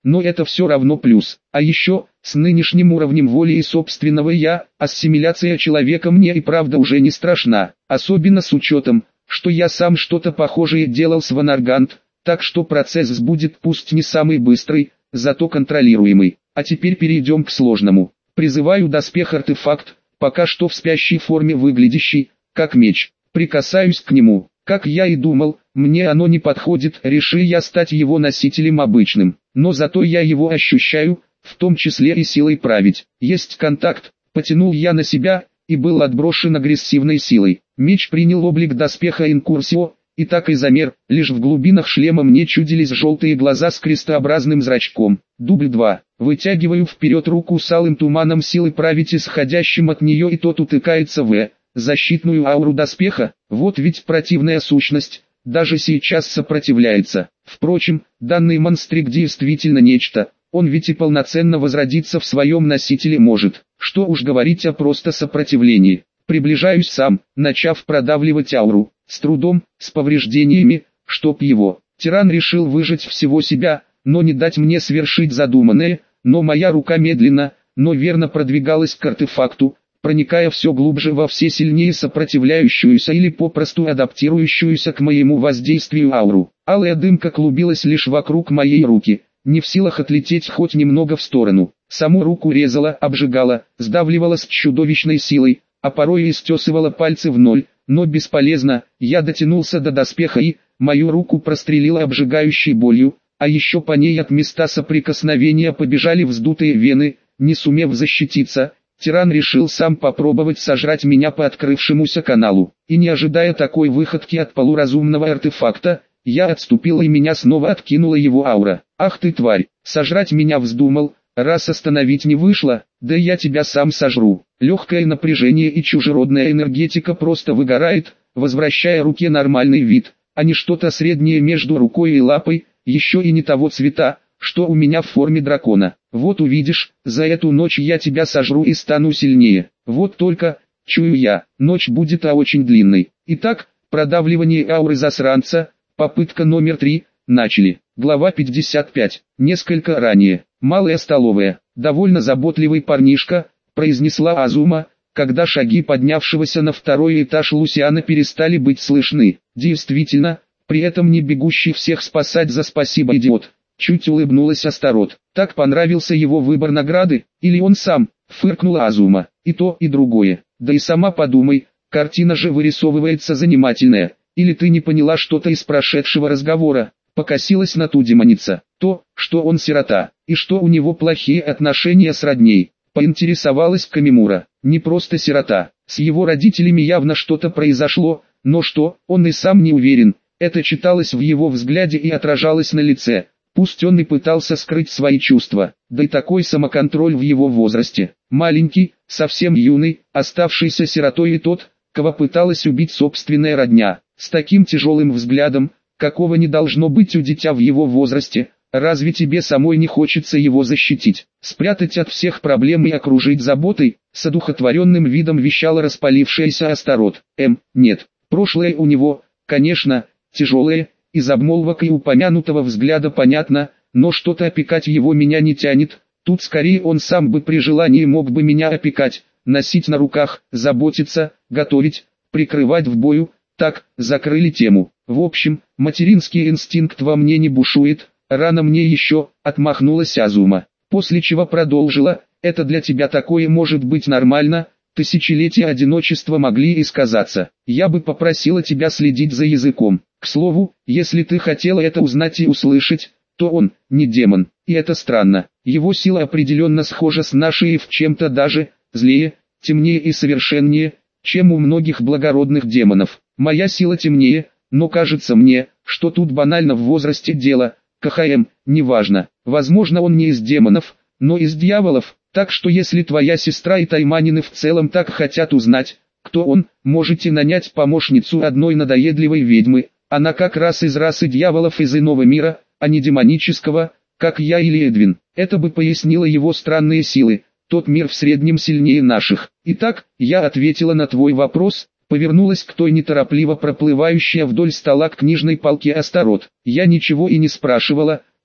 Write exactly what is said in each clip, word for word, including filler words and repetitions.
но это все равно плюс. А еще, с нынешним уровнем воли и собственного «я», ассимиляция человека мне и правда уже не страшна, особенно с учетом, что я сам что-то похожее делал с Ванаргант, так что процесс будет пусть не самый быстрый, зато контролируемый. А теперь перейдем к сложному. Призываю доспех-артефакт, пока что в спящей форме выглядящий, как меч. Прикасаюсь к нему. Как я и думал, мне оно не подходит, решил я стать его носителем обычным. Но зато я его ощущаю, в том числе и силой править. Есть контакт, потянул я на себя, и был отброшен агрессивной силой. Меч принял облик доспеха Инкурсио, и так и замер, лишь в глубинах шлема мне чудились желтые глаза с крестообразным зрачком. Дубль два. Вытягиваю вперед руку с алым туманом силы править, исходящим от нее, и тот утыкается в защитную ауру доспеха. Вот ведь противная сущность, даже сейчас сопротивляется. Впрочем, данный монстрик действительно нечто, он ведь и полноценно возродиться в своем носителе может. Что уж говорить о просто сопротивлении. Приближаюсь сам, начав продавливать ауру, с трудом, с повреждениями, чтоб его. Тиран решил выжать всего себя, но не дать мне свершить задуманное, но моя рука медленно, но верно продвигалась к артефакту, проникая все глубже во все сильнее сопротивляющуюся или попросту адаптирующуюся к моему воздействию ауру. Алая дымка клубилась лишь вокруг моей руки, не в силах отлететь хоть немного в сторону. Саму руку резала, обжигала, сдавливала с чудовищной силой, а порой и стесывала пальцы в ноль, но бесполезно. Я дотянулся до доспеха и, мою руку прострелила обжигающей болью, а еще по ней от места соприкосновения побежали вздутые вены. Не сумев защититься, тиран решил сам попробовать сожрать меня по открывшемуся каналу. И не ожидая такой выходки от полуразумного артефакта, я отступил, и меня снова откинула его аура. Ах ты тварь, сожрать меня вздумал, раз остановить не вышло, да я тебя сам сожру. Легкое напряжение и чужеродная энергетика просто выгорает, возвращая руке нормальный вид, а не что-то среднее между рукой и лапой, еще и не того цвета, что у меня в форме дракона. Вот увидишь, за эту ночь я тебя сожру и стану сильнее. Вот только, чую я, ночь будет а очень длинной. Итак, продавливание ауры засранца, попытка номер три, начали. Глава пятьдесят пять. Несколько ранее. Малая столовая. Довольно заботливый парнишка, произнесла Азума, когда шаги поднявшегося на второй этаж Лусиана перестали быть слышны. Действительно, при этом не бегущий всех спасать за спасибо идиот. Чуть улыбнулась Астарот. Так понравился его выбор награды, или он сам, фыркнула Азума. И то, и другое. Да и сама подумай, картина же вырисовывается занимательная. Или ты не поняла что-то из прошедшего разговора? Покосилась на ту демоница. То, что он сирота, и что у него плохие отношения с родней. Поинтересовалась Камимура. Не просто сирота, с его родителями явно что-то произошло, но что, он и сам не уверен. Это читалось в его взгляде и отражалось на лице. Пусть он и пытался скрыть свои чувства, да и такой самоконтроль в его возрасте. Маленький, совсем юный, оставшийся сиротой, и тот, кого пыталась убить собственная родня. С таким тяжелым взглядом, какого не должно быть у дитя в его возрасте. Разве тебе самой не хочется его защитить, спрятать от всех проблем и окружить заботой? С одухотворенным видом вещала распалившаяся Астарот. Эм, нет, прошлое у него, конечно, тяжелое, из обмолвок и упомянутого взгляда понятно, но что-то опекать его меня не тянет. Тут скорее он сам бы при желании мог бы меня опекать, носить на руках, заботиться, готовить, прикрывать в бою. Так, закрыли тему. В общем, материнский инстинкт во мне не бушует, рано мне еще, отмахнулась Азума. После чего продолжила, это для тебя такое может быть нормально, тысячелетия одиночества могли и сказаться. Я бы попросила тебя следить за языком. К слову, если ты хотела это узнать и услышать, то он, не демон, и это странно. Его сила определенно схожа с нашей и в чем-то даже, злее, темнее и совершеннее, чем у многих благородных демонов. Моя сила темнее, но кажется мне, что тут банально в возрасте дело. КХМ, неважно, возможно он не из демонов, но из дьяволов, так что если твоя сестра и Тайманины в целом так хотят узнать, кто он, можете нанять помощницу одной надоедливой ведьмы, она как раз из расы дьяволов из иного мира, а не демонического, как я или Эдвин. Это бы пояснило его странные силы, тот мир в среднем сильнее наших. Итак, я ответила на твой вопрос. Повернулась к той неторопливо проплывающей вдоль стола к книжной полке Астарот. Я ничего и не спрашивала,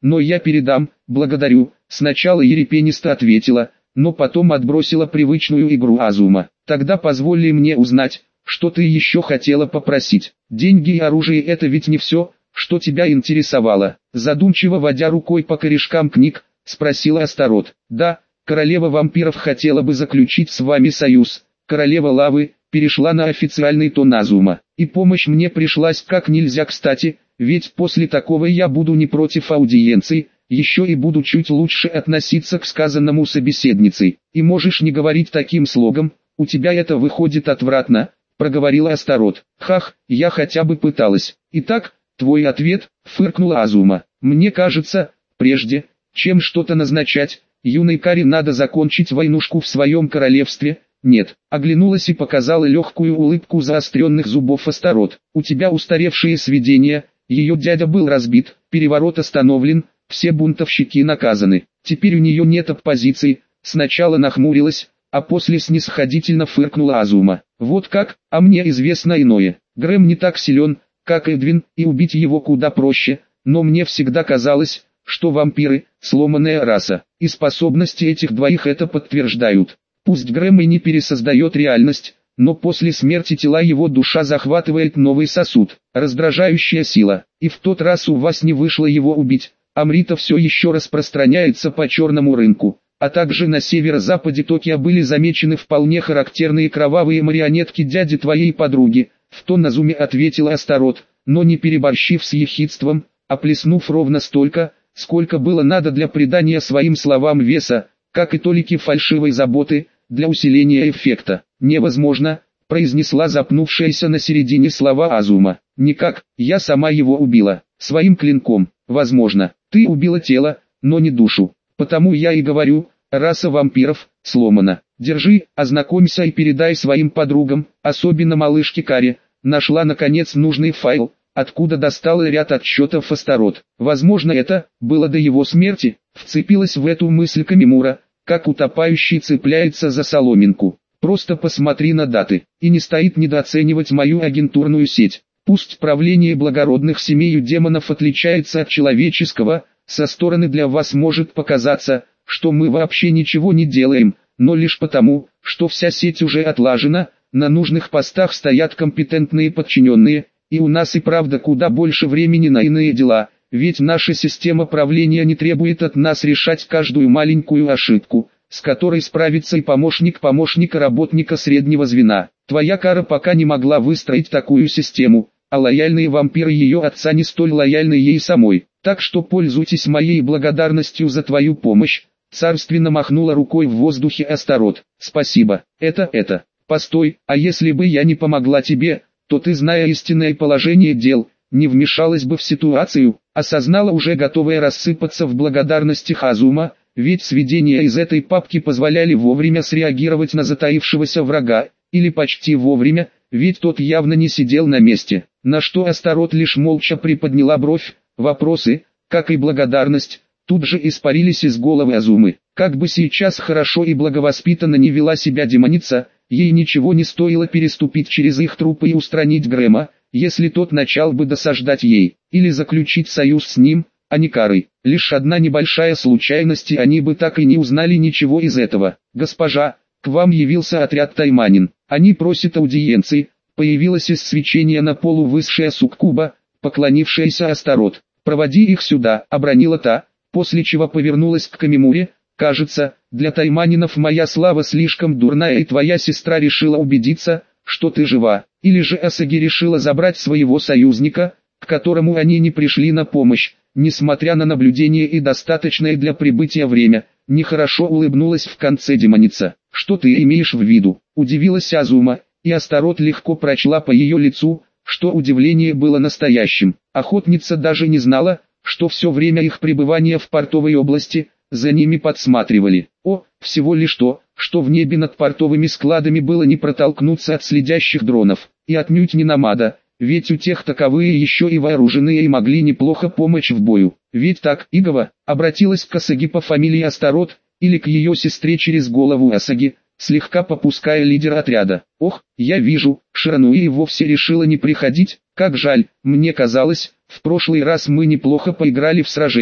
но я передам, благодарю, сначала ерепенисто ответила, но потом отбросила привычную игру Азума. Тогда позволь мне узнать, что ты еще хотела попросить. Деньги и оружие — это ведь не все, что тебя интересовало. Задумчиво водя рукой по корешкам книг, спросила Астарот. Да, королева вампиров хотела бы заключить с вами союз. Королева лавы перешла на официальный тон Азума. И помощь мне пришлась как нельзя кстати, ведь после такого я буду не против аудиенции, еще и буду чуть лучше относиться к сказанному собеседницей. И можешь не говорить таким слогом, у тебя это выходит отвратно, проговорила Астарот. Хах, я хотя бы пыталась. Итак, твой ответ, фыркнула Азума. Мне кажется, прежде, чем что-то назначать, юной Кари надо закончить войнушку в своем королевстве. Нет, оглянулась и показала легкую улыбку заостренных зубов Астарот. У тебя устаревшие сведения, ее дядя был разбит, переворот остановлен, все бунтовщики наказаны. Теперь у нее нет оппозиции. Сначала нахмурилась, а после снисходительно фыркнула Азума. Вот как, а мне известно иное. Грэм не так силен, как Эдвин, и убить его куда проще, но мне всегда казалось, что вампиры – сломанная раса, и способности этих двоих это подтверждают. Пусть Грэм и не пересоздает реальность, но после смерти тела его душа захватывает новый сосуд, раздражающая сила, и в тот раз у вас не вышло его убить. Амрита все еще распространяется по черному рынку, а также на северо-западе Токио были замечены вполне характерные кровавые марионетки дяди твоей подруги, в тон Азуме ответила Астарот, но не переборщив с ехидством, а плеснув ровно столько, сколько было надо для придания своим словам веса, как и толики фальшивой заботы, для усиления эффекта. «Невозможно», — произнесла запнувшаяся на середине слова Азума. «Никак, я сама его убила, своим клинком, возможно, ты убила тело, но не душу, потому я и говорю, раса вампиров сломана. Держи, ознакомься и передай своим подругам, особенно малышке Каре». Нашла наконец нужный файл, откуда достала ряд отчетов Астарот. Возможно, это было до его смерти. Вцепилась в эту мысль Камимура, как утопающий цепляется за соломинку. Просто посмотри на даты, и не стоит недооценивать мою агентурную сеть. Пусть правление благородных семей демонов отличается от человеческого, со стороны для вас может показаться, что мы вообще ничего не делаем, но лишь потому, что вся сеть уже отлажена, на нужных постах стоят компетентные подчиненные, и у нас и правда куда больше времени на иные дела, ведь наша система правления не требует от нас решать каждую маленькую ошибку, с которой справится и помощник помощника работника среднего звена. Твоя Кара пока не могла выстроить такую систему, а лояльные вампиры ее отца не столь лояльны ей самой, так что пользуйтесь моей благодарностью за твою помощь. Царственно махнула рукой в воздухе Астарот. Спасибо, это, это, постой, а если бы я не помогла тебе, то ты, зная истинное положение дел, не вмешалась бы в ситуацию, осознала уже готовая рассыпаться в благодарностях Азума, ведь сведения из этой папки позволяли вовремя среагировать на затаившегося врага, или почти вовремя, ведь тот явно не сидел на месте, на что Астарот лишь молча приподняла бровь. Вопросы, как и благодарность, тут же испарились из головы Азумы. Как бы сейчас хорошо и благовоспитанно не вела себя демоница, ей ничего не стоило переступить через их трупы и устранить Грэма, если тот начал бы досаждать ей, или заключить союз с ним, а не Карой. Лишь одна небольшая случайность, и они бы так и не узнали ничего из этого. «Госпожа, к вам явился отряд Тайманин, они просят аудиенции», появилась из свечения на полу высшая суккуба, поклонившаяся Астарот. «Проводи их сюда», — обронила та, после чего повернулась к Камимуре. «Кажется, для Тайманинов моя слава слишком дурная, и твоя сестра решила убедиться, что ты жива, или же Асаги решила забрать своего союзника, к которому они не пришли на помощь, несмотря на наблюдение и достаточное для прибытия время». Нехорошо улыбнулась в конце демоница. «Что ты имеешь в виду?» — удивилась Азума, и Астарот легко прочла по ее лицу, что удивление было настоящим. Охотница даже не знала, что все время их пребывания в портовой области, за ними подсматривали. О, всего лишь то, что в небе над портовыми складами было не протолкнуться от следящих дронов, и отнюдь не намада, ведь у тех таковые еще и вооруженные и могли неплохо помочь в бою. Ведь так, Игова, обратилась к Асаги по фамилии Астарот, или к ее сестре через голову Асаги, слегка попуская лидера отряда. «Ох, я вижу, Ширануи и вовсе решила не приходить, как жаль, мне казалось, в прошлый раз мы неплохо поиграли в сражение».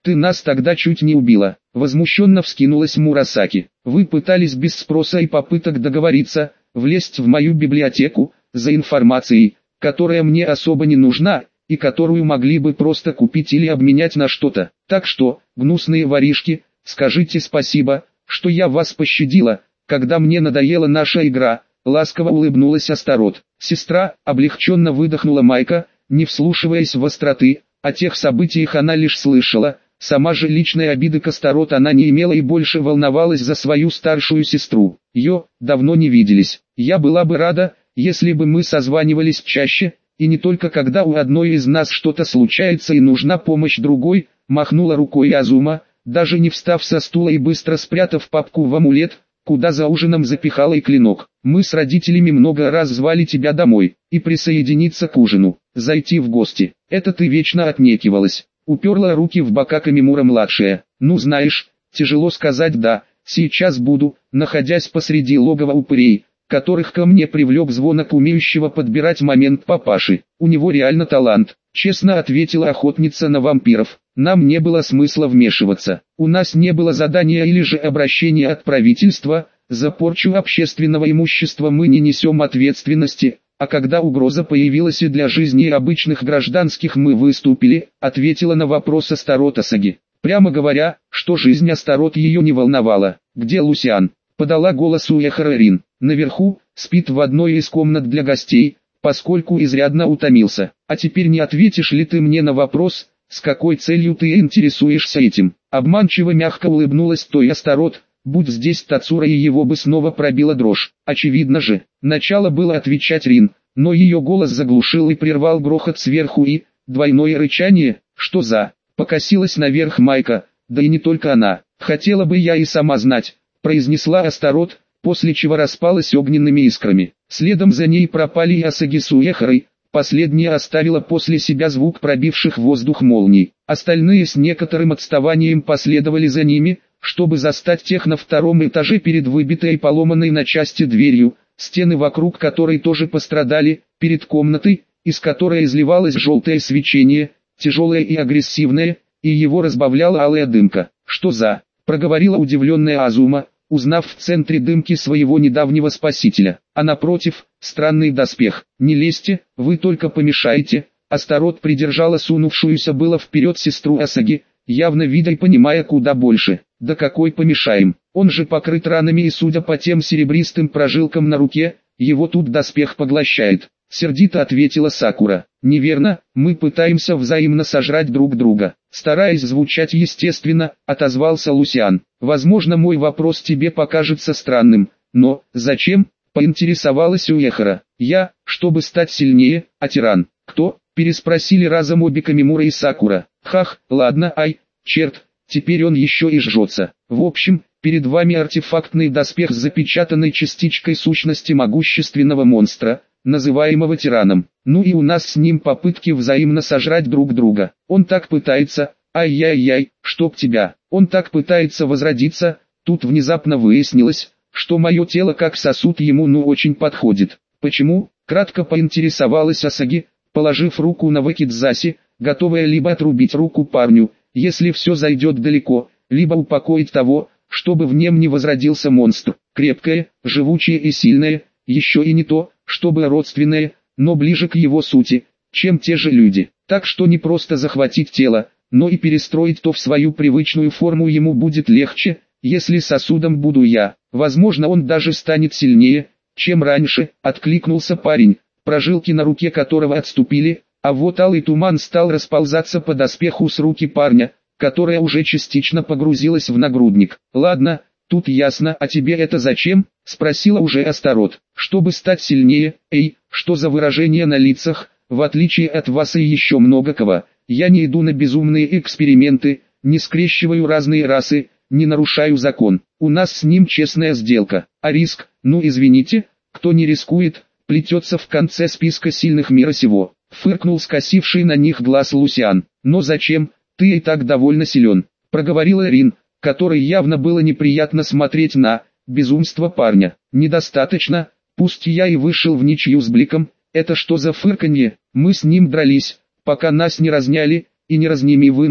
Ты нас тогда чуть не убила. Возмущенно вскинулась Мурасаки. Вы пытались без спроса и попыток договориться, влезть в мою библиотеку, за информацией, которая мне особо не нужна, и которую могли бы просто купить или обменять на что-то. Так что, гнусные воришки, скажите спасибо, что я вас пощадила, когда мне надоела наша игра. Ласково улыбнулась Астарот. Сестра, облегченно выдохнула Майка, не вслушиваясь в остроты. О тех событиях она лишь слышала, сама же личной обиды к Астарот она не имела и больше волновалась за свою старшую сестру. Ее давно не виделись. Я была бы рада, если бы мы созванивались чаще, и не только когда у одной из нас что-то случается и нужна помощь другой, махнула рукой Азума, даже не встав со стула и быстро спрятав папку в амулет, куда за ужином запихала и клинок. Мы с родителями много раз звали тебя домой, и присоединиться к ужину, зайти в гости. Это ты вечно отнекивалась. Уперла руки в бока Камимура-младшая. Ну знаешь, тяжело сказать «да», сейчас буду, находясь посреди логова упырей, которых ко мне привлек звонок умеющего подбирать момент папаши. У него реально талант, честно ответила охотница на вампиров. Нам не было смысла вмешиваться. У нас не было задания или же обращения от правительства. За порчу общественного имущества мы не несем ответственности, а когда угроза появилась и для жизни обычных гражданских мы выступили, ответила на вопрос Астарот Асаги. Прямо говоря, что жизнь Астарот ее не волновала. Где Лусиан? Подала голос Уэхара Рин. Наверху, спит в одной из комнат для гостей, поскольку изрядно утомился. А теперь не ответишь ли ты мне на вопрос, с какой целью ты интересуешься этим? Обманчиво мягко улыбнулась той Астарот. Будь здесь Тацура, и его бы снова пробила дрожь. Очевидно же, начало было отвечать Рин, но ее голос заглушил и прервал грохот сверху и двойное рычание. Что за? Покосилась наверх Майка, да и не только она. Хотела бы я и сама знать, произнесла Астарот, после чего распалась огненными искрами. Следом за ней пропали и Асаги с Уэхарой. Последняя оставила после себя звук пробивших воздух молний. Остальные с некоторым отставанием последовали за ними, чтобы застать тех на втором этаже перед выбитой и поломанной на части дверью, стены вокруг которой тоже пострадали, перед комнатой, из которой изливалось желтое свечение, тяжелое и агрессивное, и его разбавляла алая дымка. «Что за?» – проговорила удивленная Азума, узнав в центре дымки своего недавнего спасителя. А напротив, странный доспех. «Не лезьте, вы только помешаете». Астарот придержала сунувшуюся было вперед сестру Асаги, явно видя и понимая куда больше. «Да какой помешаем? Он же покрыт ранами и судя по тем серебристым прожилкам на руке, его тут доспех поглощает», — сердито ответила Сакура. «Неверно, мы пытаемся взаимно сожрать друг друга». Стараясь звучать естественно, отозвался Лусиан. «Возможно, мой вопрос тебе покажется странным, но зачем?» — поинтересовалась Уэхара. «Я, чтобы стать сильнее, а тиран». «Кто?» — переспросили разом обе Камимура и Сакура. «Хах, ладно, ай, черт». Теперь он еще и жжется. В общем, перед вами артефактный доспех с запечатанной частичкой сущности могущественного монстра, называемого тираном. Ну и у нас с ним попытки взаимно сожрать друг друга. Он так пытается, ай-яй-яй, чтоб тебя. Он так пытается возродиться. Тут внезапно выяснилось, что мое тело как сосуд ему ну очень подходит. Почему? Кратко поинтересовалась Асаги, положив руку на Вакидзаси, готовая либо отрубить руку парню, если все зайдет далеко, либо упокоить того, чтобы в нем не возродился монстр. Крепкое, живучее и сильное, еще и не то, чтобы родственное, но ближе к его сути, чем те же люди. Так что не просто захватить тело, но и перестроить то в свою привычную форму ему будет легче, если сосудом буду я. Возможно, он даже станет сильнее, чем раньше, откликнулся парень, прожилки на руке которого отступили, а вот алый туман стал расползаться по доспеху с руки парня, которая уже частично погрузилась в нагрудник. «Ладно, тут ясно, а тебе это зачем?» — спросила уже Астарот. «Чтобы стать сильнее». «Эй, что за выражение на лицах? В отличие от вас и еще много кого, я не иду на безумные эксперименты, не скрещиваю разные расы, не нарушаю закон. У нас с ним честная сделка. А риск, ну извините, кто не рискует, плетется в конце списка сильных мира сего». Фыркнул скосивший на них глаз Лусиан. «Но зачем? Ты и так довольно силен», — проговорила Рин, которой явно было неприятно смотреть на безумство парня. «Недостаточно, пусть я и вышел в ничью с Бликом, это что за фырканье? Мы с ним дрались, пока нас не разняли, и не разними вы нас,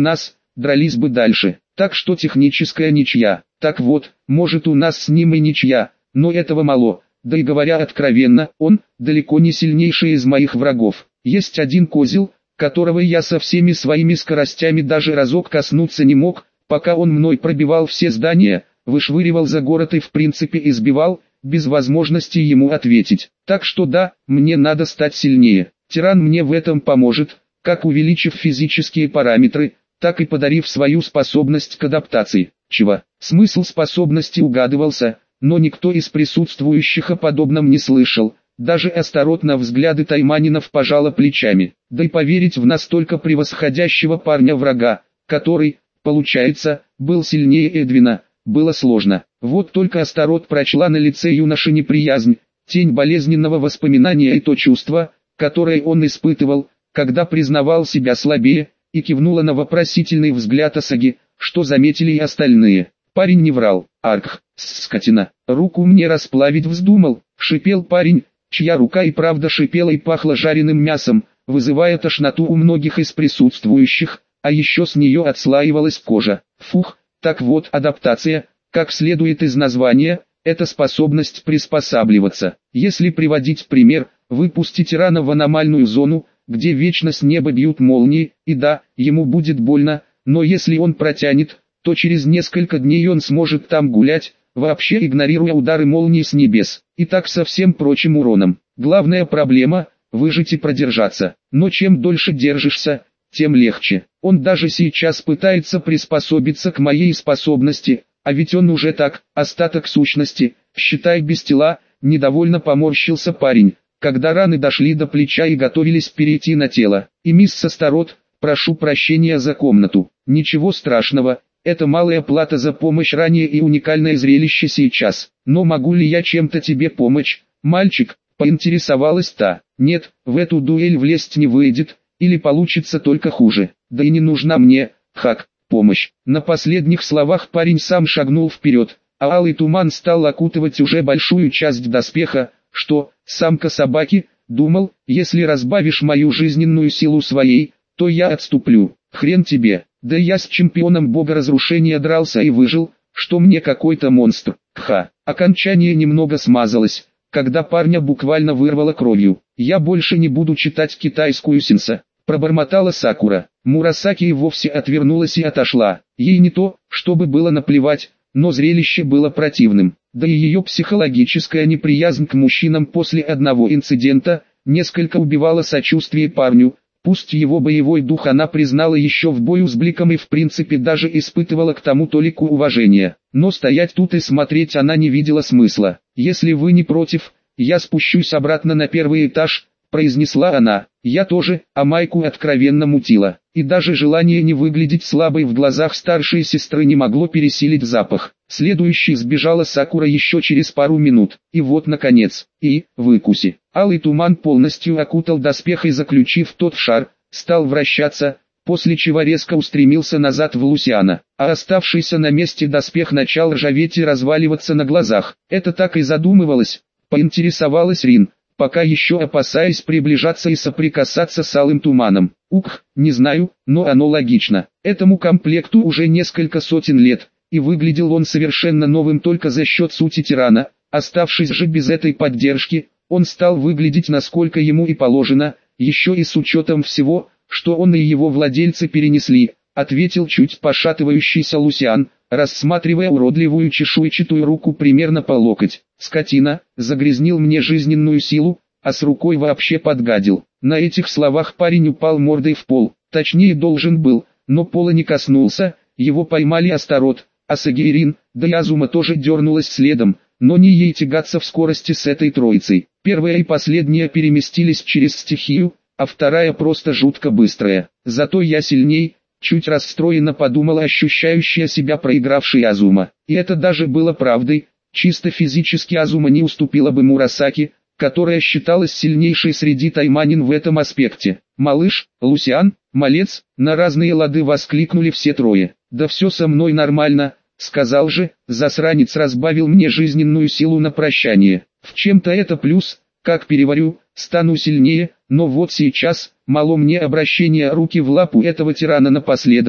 дрались бы дальше. Так что техническая ничья. Так вот, может у нас с ним и ничья, но этого мало. Да и говоря откровенно, он далеко не сильнейший из моих врагов. Есть один козел, которого я со всеми своими скоростями даже разок коснуться не мог, пока он мной пробивал все здания, вышвыривал за город и в принципе избивал, без возможности ему ответить. Так что да, мне надо стать сильнее. Тиран мне в этом поможет, как увеличив физические параметры, так и подарив свою способность к адаптации. Чего? Смысл способности угадывался, но никто из присутствующих о подобном не слышал. Даже Астарот на взгляды Тайманинов пожала плечами. Да и поверить в настолько превосходящего парня врага, который, получается, был сильнее Эдвина, было сложно. Вот только Астарот прочла на лице юноши неприязнь, тень болезненного воспоминания и то чувство, которое он испытывал, когда признавал себя слабее, и кивнула на вопросительный взгляд Асаги, что заметили и остальные. Парень не врал. Арх, скотина, руку мне расплавить вздумал, шипел парень, чья рука и правда шипела и пахла жареным мясом, вызывая тошноту у многих из присутствующих, а еще с нее отслаивалась кожа. Фух, так вот адаптация, как следует из названия, это способность приспосабливаться. Если приводить пример, выпусти тирана в аномальную зону, где вечно с неба бьют молнии, и да, ему будет больно, но если он протянет, то через несколько дней он сможет там гулять, вообще игнорируя удары молнии с небес, и так со всем прочим уроном. Главная проблема – выжить и продержаться, но чем дольше держишься, тем легче. Он даже сейчас пытается приспособиться к моей способности, а ведь он уже так, остаток сущности, считай без тела, недовольно поморщился парень, когда раны дошли до плеча и готовились перейти на тело. И мисс Астарот, прошу прощения за комнату, ничего страшного. Это малая плата за помощь ранее и уникальное зрелище сейчас. Но могу ли я чем-то тебе помочь, мальчик? Поинтересовалась та. Нет, в эту дуэль влезть не выйдет, или получится только хуже. Да и не нужна мне, Хак, помощь. На последних словах парень сам шагнул вперед, а алый туман стал окутывать уже большую часть доспеха, что, самка собаки, думал, если разбавишь мою жизненную силу своей, то я отступлю. Хрен тебе. Да я с чемпионом бога разрушения дрался и выжил, что мне какой-то монстр. Ха. Окончание немного смазалось, когда парня буквально вырвало кровью. Я больше не буду читать китайскую синса, пробормотала Сакура. Мурасаки и вовсе отвернулась и отошла. Ей не то, чтобы было наплевать, но зрелище было противным. Да и ее психологическая неприязнь к мужчинам после одного инцидента несколько убивала сочувствие парню. Пусть его боевой дух она признала еще в бою с Бликом и в принципе даже испытывала к тому толику уважения, но стоять тут и смотреть она не видела смысла. «Если вы не против, я спущусь обратно на первый этаж», — произнесла она. Я тоже, а Майку откровенно мутила, и даже желание не выглядеть слабой в глазах старшей сестры не могло пересилить запах. Следующей сбежала Сакура еще через пару минут, и вот наконец, и, выкуси. Алый туман полностью окутал доспех и, заключив тот в шар, стал вращаться, после чего резко устремился назад в Лусиана, а оставшийся на месте доспех начал ржаветь и разваливаться на глазах. Это так и задумывалось, поинтересовалась Рин, пока еще опасаясь приближаться и соприкасаться с алым туманом. Ух, не знаю, но оно логично. Этому комплекту уже несколько сотен лет, и выглядел он совершенно новым только за счет сути тирана. Оставшись же без этой поддержки, он стал выглядеть насколько ему и положено, еще и с учетом всего, что он и его владельцы перенесли, ответил чуть пошатывающийся Лусиан, рассматривая уродливую чешуйчатую руку примерно по локоть. «Скотина, загрязнил мне жизненную силу, а с рукой вообще подгадил». На этих словах парень упал мордой в пол, точнее должен был, но пола не коснулся, его поймали Астарот, Асаги и Рин, да и Азума тоже дернулась следом, но не ей тягаться в скорости с этой троицей. Первая и последняя переместились через стихию, а вторая просто жутко быстрая. Зато я сильней, чуть расстроенно подумала ощущающая себя проигравшей Азума. И это даже было правдой, чисто физически Азума не уступила бы Мурасаки, которая считалась сильнейшей среди тайманин в этом аспекте. «Малыш, Лусиан, малец», на разные лады воскликнули все трое. «Да все со мной нормально», сказал же, засранец разбавил мне жизненную силу на прощание. В чем-то это плюс, как переварю, стану сильнее, но вот сейчас, мало мне обращение руки в лапу этого тирана напоследок,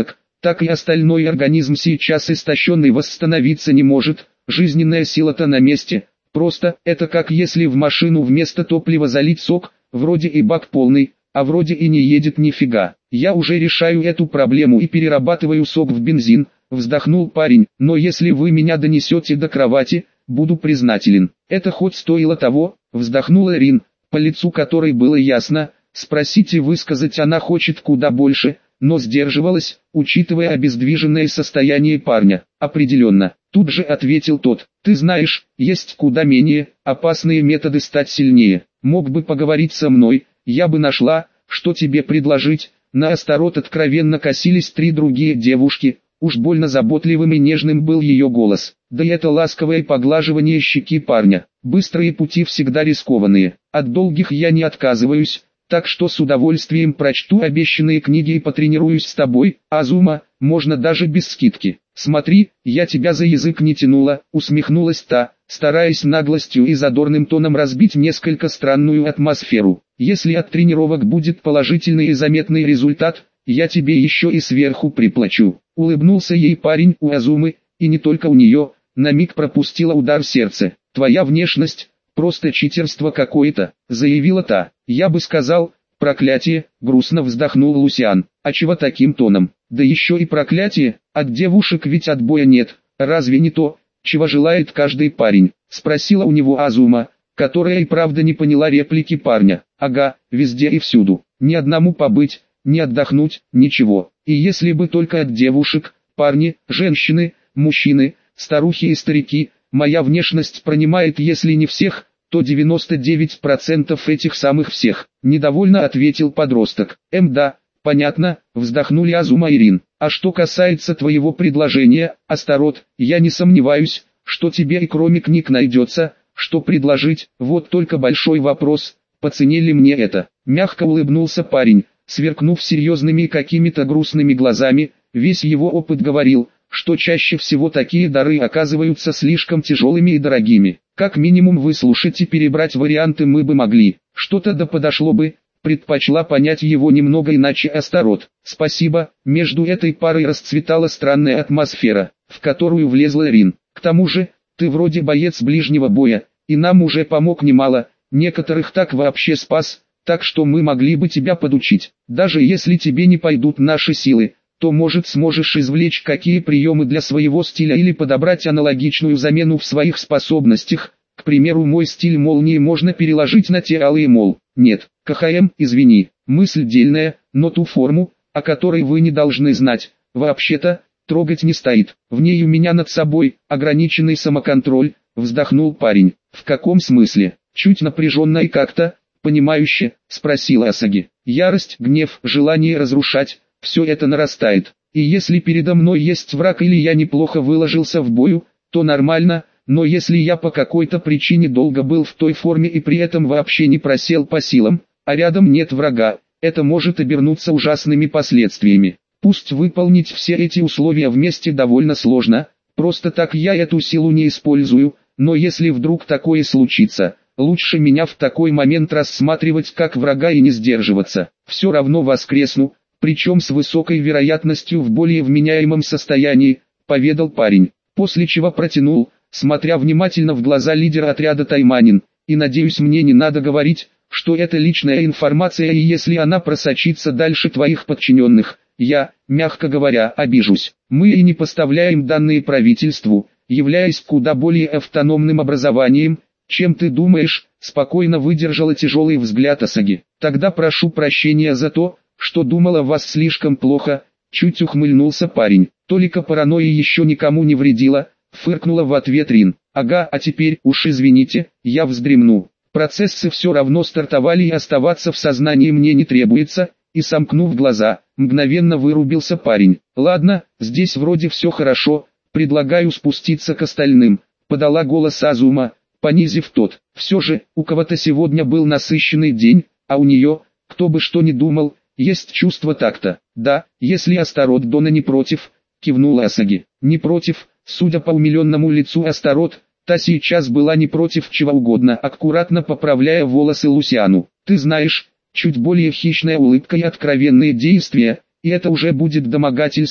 так и остальной организм сейчас истощенный восстановиться не может, жизненная сила-то на месте. Просто, это как если в машину вместо топлива залить сок, вроде и бак полный, а вроде и не едет нифига. Я уже решаю эту проблему и перерабатываю сок в бензин, вздохнул парень, но если вы меня донесете до кровати, буду признателен. Это хоть стоило того, вздохнула Рин, по лицу которой было ясно, спросить и высказать она хочет куда больше, но сдерживалась, учитывая обездвиженное состояние парня. Определенно, тут же ответил тот, ты знаешь, есть куда менее опасные методы стать сильнее. Мог бы поговорить со мной, я бы нашла, что тебе предложить. На Астарот откровенно косились три другие девушки, уж больно заботливым и нежным был ее голос. Да и это ласковое поглаживание щеки парня. Быстрые пути всегда рискованные, от долгих я не отказываюсь, так что с удовольствием прочту обещанные книги и потренируюсь с тобой, Азума, можно даже без скидки. Смотри, я тебя за язык не тянула, усмехнулась та, стараясь наглостью и задорным тоном разбить несколько странную атмосферу. Если от тренировок будет положительный и заметный результат, я тебе еще и сверху приплачу. Улыбнулся ей парень у Азумы, и не только у нее, на миг пропустила удар в сердце. Твоя внешность, просто читерство какое-то, заявила та. Я бы сказал, проклятие, грустно вздохнул Лусиан. А чего таким тоном? Да еще и проклятие, от девушек ведь отбоя нет, разве не то, чего желает каждый парень? Спросила у него Азума, которая и правда не поняла реплики парня. Ага, везде и всюду, ни одному побыть, не отдохнуть, ничего. И если бы только от девушек, парни, женщины, мужчины, старухи и старики, моя внешность принимает если не всех, то девяносто девять процентов этих самых всех, недовольно ответил подросток. Эм да, понятно, вздохнули Азума и Рин. А что касается твоего предложения, Астарот, я не сомневаюсь, что тебе и кроме книг найдется, что предложить, вот только большой вопрос, по цене ли мне это. Мягко улыбнулся парень, сверкнув серьезными и какими-то грустными глазами, весь его опыт говорил, что чаще всего такие дары оказываются слишком тяжелыми и дорогими. Как минимум выслушать и перебрать варианты мы бы могли, что-то да подошло бы, предпочла понять его немного иначе Астарот. Спасибо, между этой парой расцветала странная атмосфера, в которую влезла Рин. К тому же, ты вроде боец ближнего боя, и нам уже помог немало, некоторых так вообще спас, так что мы могли бы тебя подучить. Даже если тебе не пойдут наши силы, то может сможешь извлечь какие приемы для своего стиля или подобрать аналогичную замену в своих способностях. К примеру, мой стиль молнии можно переложить на те алые мол. Нет, КХМ, извини, мысль дельная, но ту форму, о которой вы не должны знать, вообще-то, трогать не стоит. В ней у меня над собой ограниченный самоконтроль, вздохнул парень. В каком смысле? Чуть напряженно и как-то, понимающе, спросила Асаги. Ярость, гнев, желание разрушать, все это нарастает. И если передо мной есть враг или я неплохо выложился в бою, то нормально, но если я по какой-то причине долго был в той форме и при этом вообще не просел по силам, а рядом нет врага, это может обернуться ужасными последствиями. Пусть выполнить все эти условия вместе довольно сложно, просто так я эту силу не использую, но если вдруг такое случится, лучше меня в такой момент рассматривать как врага и не сдерживаться. Все равно воскресну, причем с высокой вероятностью в более вменяемом состоянии, поведал парень, после чего протянул, смотря внимательно в глаза лидера отряда Тайманин, и надеюсь мне не надо говорить, что это личная информация и если она просочится дальше твоих подчиненных, я, мягко говоря, обижусь. Мы и не поставляем данные правительству, являясь куда более автономным образованием, чем ты думаешь, спокойно выдержала тяжелый взгляд Асаги. Тогда прошу прощения за то, что думала о вас слишком плохо, чуть ухмыльнулся парень. Толика паранойи еще никому не вредила, фыркнула в ответ Рин. Ага, а теперь, уж извините, я вздремну. Процессы все равно стартовали и оставаться в сознании мне не требуется, и сомкнув глаза, мгновенно вырубился парень. Ладно, здесь вроде все хорошо, предлагаю спуститься к остальным, подала голос Азума, понизив тот. Все же, у кого-то сегодня был насыщенный день, а у нее, кто бы что ни думал, есть чувство такта. Да, если Астарот Дона не против, кивнула Асаги. Не против, судя по умиленному лицу Астарот, та сейчас была не против чего угодно, аккуратно поправляя волосы Лусиану. Ты знаешь, чуть более хищная улыбка и откровенные действия, и это уже будет домогательством,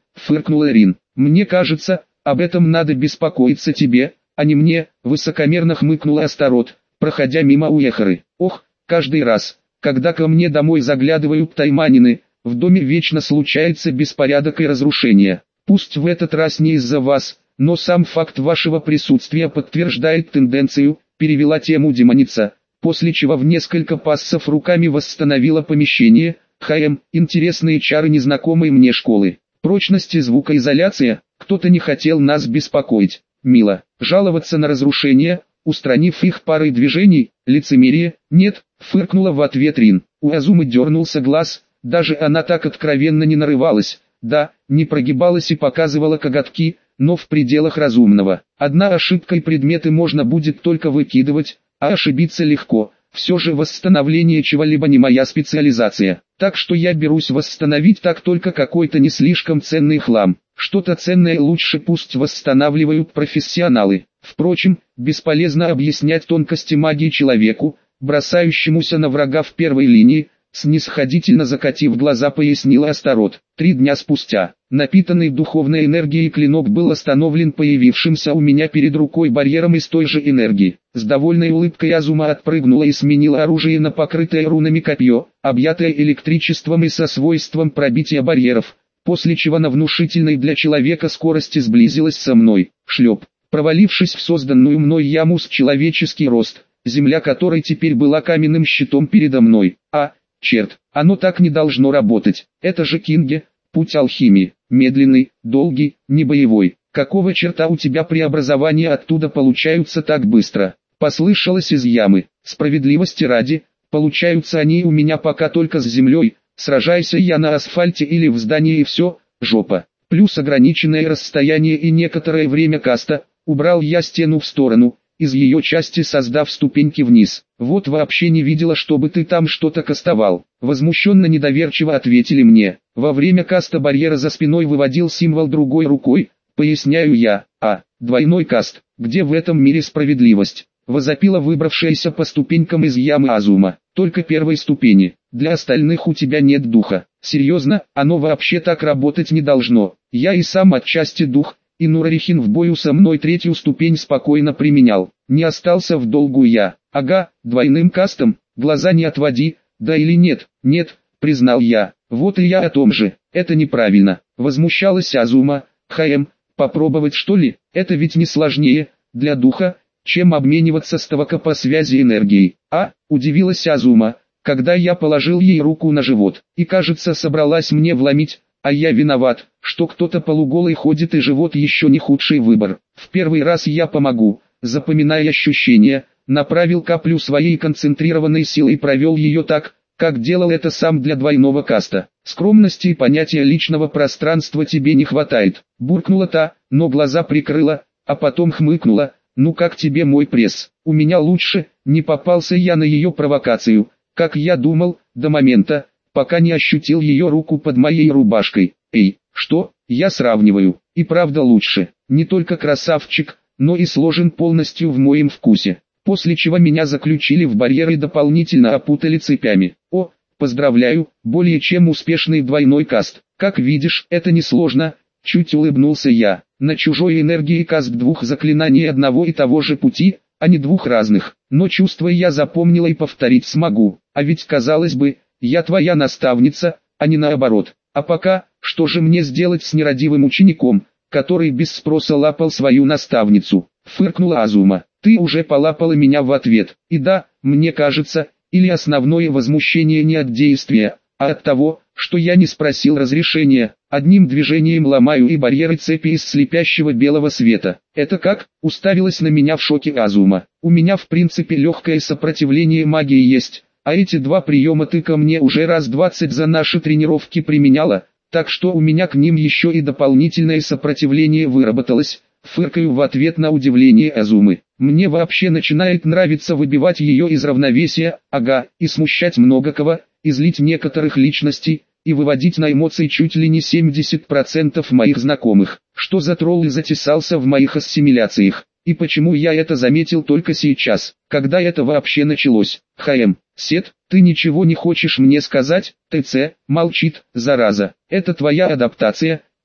фыркнула Рин. Мне кажется, об этом надо беспокоиться тебе, а не мне, высокомерно хмыкнула Астарот, проходя мимо Уэхары. Ох, каждый раз, когда ко мне домой заглядывают тайманины, в доме вечно случается беспорядок и разрушение. Пусть в этот раз не из-за вас, но сам факт вашего присутствия подтверждает тенденцию, перевела тему демоница, после чего в несколько пассов руками восстановила помещение. ХМ, интересные чары незнакомой мне школы. Прочность и звукоизоляция, кто-то не хотел нас беспокоить. Мило, жаловаться на разрушение, устранив их парой движений, лицемерие, нет, фыркнула в ответ Рин. У Азумы дернулся глаз, даже она так откровенно не нарывалась, да, не прогибалась и показывала коготки, но в пределах разумного. Одна ошибка и предметы можно будет только выкидывать, а ошибиться легко. Все же восстановление чего-либо не моя специализация, так что я берусь восстановить так только какой-то не слишком ценный хлам. Что-то ценное лучше пусть восстанавливают профессионалы. Впрочем, бесполезно объяснять тонкости магии человеку, бросающемуся на врага в первой линии, снисходительно закатив глаза, пояснила Астарот. Три дня спустя, напитанный духовной энергией клинок был остановлен появившимся у меня перед рукой барьером из той же энергии. С довольной улыбкой Азума отпрыгнула и сменила оружие на покрытое рунами копье, объятое электричеством и со свойством пробития барьеров, после чего на внушительной для человека скорости сблизилась со мной. Шлеп, провалившись в созданную мной яму с человеческий рост, земля которой теперь была каменным щитом передо мной. А, черт, оно так не должно работать. Это же Кинге, путь алхимии, медленный, долгий, не боевой. Какого черта у тебя преобразования оттуда получаются так быстро? Послышалось из ямы. Справедливости ради, получаются они у меня пока только с землей. Сражайся я на асфальте или в здании и все, жопа. Плюс ограниченное расстояние и некоторое время каста. Убрал я стену в сторону, из ее части создав ступеньки вниз. Вот вообще не видела, чтобы ты там что-то кастовал. Возмущенно недоверчиво ответили мне. Во время каста барьера за спиной выводил символ другой рукой, поясняю я. А, двойной каст, где в этом мире справедливость? Возопила выбравшаяся по ступенькам из ямы Азума. Только первой ступени. Для остальных у тебя нет духа. Серьезно, оно вообще так работать не должно. Я и сам отчасти дух, и Нурарихин в бою со мной третью ступень спокойно применял. Не остался в долгу я. Ага, двойным кастом, глаза не отводи, да или нет? Нет, признал я. Вот и я о том же. Это неправильно. Возмущалась Азума. ХМ, попробовать что ли? Это ведь не сложнее, для духа, чем обмениваться с Тавака по связи энергией. А, удивилась Азума, когда я положил ей руку на живот, и кажется собралась мне вломить, а я виноват, что кто-то полуголый ходит и живот еще не худший выбор. В первый раз я помогу, запоминая ощущения, направил каплю своей концентрированной силой и провел ее так, как делал это сам для двойного каста. Скромности и понятия личного пространства тебе не хватает, буркнула та, но глаза прикрыла, а потом хмыкнула. Ну как тебе мой пресс? У меня лучше, не попался я на ее провокацию, как я думал, до момента, пока не ощутил ее руку под моей рубашкой. Эй, что? Я сравниваю, и правда лучше, не только красавчик, но и сложен полностью в моем вкусе. После чего меня заключили в барьер и дополнительно опутали цепями. О, поздравляю, более чем успешный двойной каст. Как видишь, это несложно, чуть улыбнулся я. На чужой энергии каст двух заклинаний одного и того же пути, а не двух разных. Но чувства я запомнила и повторить смогу. А ведь казалось бы, я твоя наставница, а не наоборот. А пока, что же мне сделать с нерадивым учеником, который без спроса лапал свою наставницу? Фыркнула Азума. Ты уже полапала меня в ответ. И да, мне кажется, или основное возмущение не от действия, а от того, что я не спросил разрешения. Одним движением ломаю и барьеры цепи из слепящего белого света. Это как? Уставилась на меня в шоке Азума. У меня в принципе легкое сопротивление магии есть, а эти два приема ты ко мне уже раз двадцать за наши тренировки применяла, так что у меня к ним еще и дополнительное сопротивление выработалось. Фыркаю в ответ на удивление Азумы. Мне вообще начинает нравиться выбивать ее из равновесия, ага, и смущать много кого, и злить некоторых личностей, и выводить на эмоции чуть ли не семьдесят процентов моих знакомых. Что за тролл и затесался в моих ассимиляциях? И почему я это заметил только сейчас, когда это вообще началось? ХМ, Сет, ты ничего не хочешь мне сказать? ТЦ, молчит, зараза. Это твоя адаптация,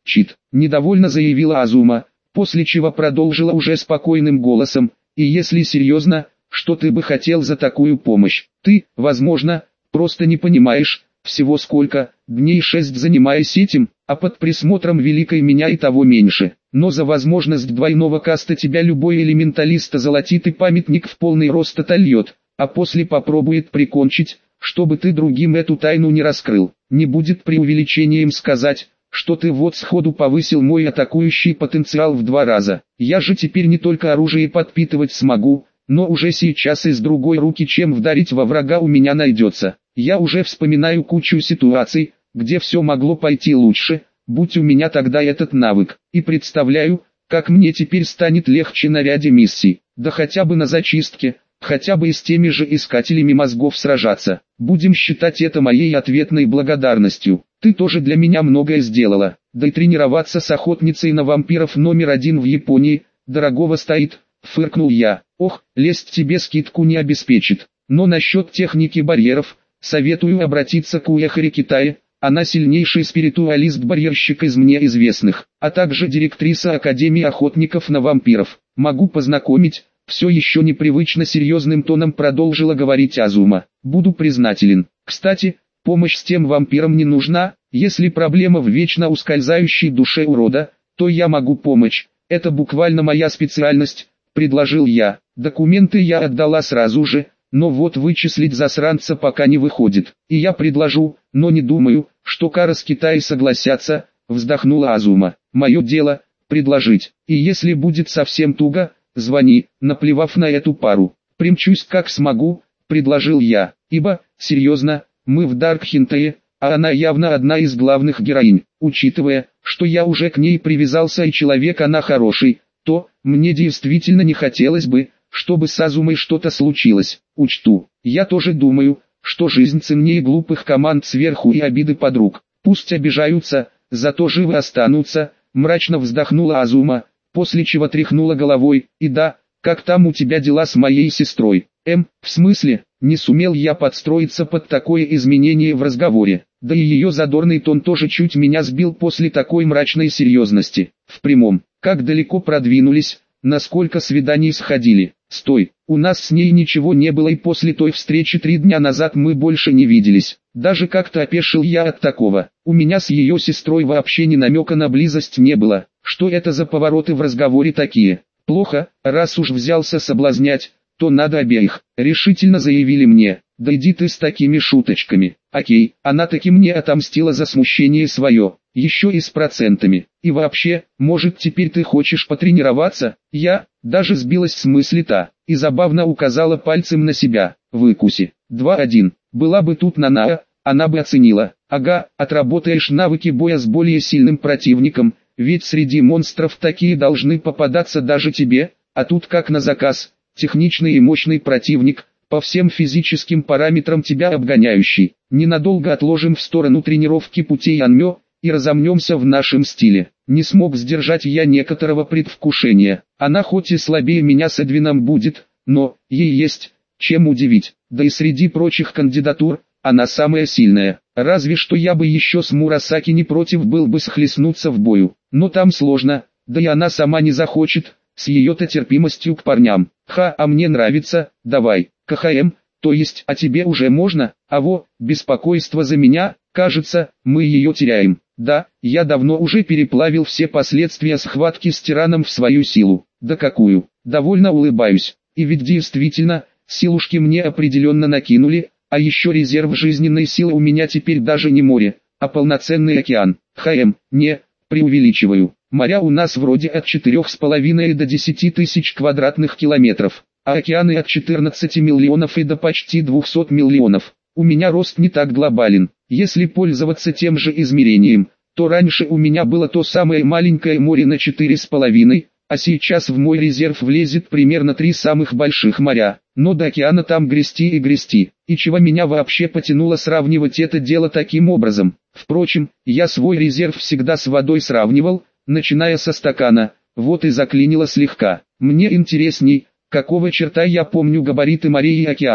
Чит, недовольно заявила Азума, после чего продолжила уже спокойным голосом, и если серьезно, что ты бы хотел за такую помощь? Ты, возможно, просто не понимаешь, всего сколько, дней шесть занимаясь этим, а под присмотром великой меня и того меньше. Но за возможность двойного каста тебя любой элементалист озолотит и памятник в полный рост отольет, а после попробует прикончить, чтобы ты другим эту тайну не раскрыл. Не будет преувеличением сказать, что ты вот сходу повысил мой атакующий потенциал в два раза. Я же теперь не только оружие подпитывать смогу, но уже сейчас из другой руки чем вдарить во врага у меня найдется. Я уже вспоминаю кучу ситуаций, где все могло пойти лучше, будь у меня тогда этот навык, и представляю, как мне теперь станет легче на ряде миссий, да хотя бы на зачистке, хотя бы и с теми же искателями мозгов сражаться. Будем считать это моей ответной благодарностью. Ты тоже для меня многое сделала, да и тренироваться с охотницей на вампиров номер один в Японии, дорогого стоит, фыркнул я. Ох, лезть тебе скидку не обеспечит, но насчет техники барьеров, советую обратиться к Уэхаре Китае, она сильнейший спиритуалист-барьерщик из мне известных, а также директриса Академии охотников на вампиров. Могу познакомить, все еще непривычно серьезным тоном продолжила говорить Азума. Буду признателен. Кстати, помощь с тем вампиром не нужна, если проблема в вечно ускользающей душе урода, то я могу помочь, это буквально моя специальность, предложил я. Документы я отдала сразу же, но вот вычислить засранца пока не выходит. И я предложу, но не думаю, что Кара с Китая согласятся, вздохнула Азума. Мое дело, предложить. И если будет совсем туго, звони, наплевав на эту пару. Примчусь как смогу, предложил я. Ибо, серьезно, мы в Даркхинтее, а она явно одна из главных героинь. Учитывая, что я уже к ней привязался и человек она хороший, то, мне действительно не хотелось бы, чтобы с Азумой что-то случилось. Учту. Я тоже думаю, что жизнь ценнее глупых команд сверху и обиды подруг. Пусть обижаются, зато живы останутся, мрачно вздохнула Азума, после чего тряхнула головой. И да, как там у тебя дела с моей сестрой? Эм, в смысле, не сумел я подстроиться под такое изменение в разговоре. Да и ее задорный тон тоже чуть меня сбил после такой мрачной серьезности. В прямом, как далеко продвинулись, насколько свиданий сходили. Стой, у нас с ней ничего не было и после той встречи три дня назад мы больше не виделись. Даже как-то опешил я от такого. У меня с ее сестрой вообще ни намека на близость не было. Что это за повороты в разговоре такие? Плохо, раз уж взялся соблазнять, то надо обеих, решительно заявили мне. Да иди ты с такими шуточками. Окей, она таки мне отомстила за смущение свое, еще и с процентами. И вообще, может теперь ты хочешь потренироваться? Я, даже сбилась с мысли-то, и забавно указала пальцем на себя. Выкуси. два один. Была бы тут Наная, она бы оценила. Ага, отработаешь навыки боя с более сильным противником, ведь среди монстров такие должны попадаться даже тебе, а тут как на заказ, техничный и мощный противник, по всем физическим параметрам тебя обгоняющий. Ненадолго отложим в сторону тренировки путей Анмё, и разомнемся в нашем стиле. Не смог сдержать я некоторого предвкушения. Она хоть и слабее меня с Эдвином будет, но, ей есть, чем удивить. Да и среди прочих кандидатур, она самая сильная. Разве что я бы еще с Мурасаки не против был бы схлестнуться в бою. Но там сложно, да и она сама не захочет, с ее-то терпимостью к парням. Ха, а мне нравится, давай, КХМ, то есть, а тебе уже можно, а во, беспокойство за меня, кажется, мы ее теряем. Да, я давно уже переплавил все последствия схватки с тираном в свою силу. Да какую, довольно улыбаюсь. И ведь действительно, силушки мне определенно накинули, а еще резерв жизненной силы у меня теперь даже не море, а полноценный океан. ХМ, не, преувеличиваю. Моря у нас вроде от четырёх с половиной до десяти тысяч квадратных километров, а океаны от четырнадцати миллионов и до почти двухсот миллионов. У меня рост не так глобален. Если пользоваться тем же измерением, то раньше у меня было то самое маленькое море на четыре с половиной, а сейчас в мой резерв влезет примерно три самых больших моря. Но до океана там грести и грести. И чего меня вообще потянуло сравнивать это дело таким образом? Впрочем, я свой резерв всегда с водой сравнивал, начиная со стакана, вот и заклинило слегка. Мне интересней, какого черта я помню габариты морей и океанов.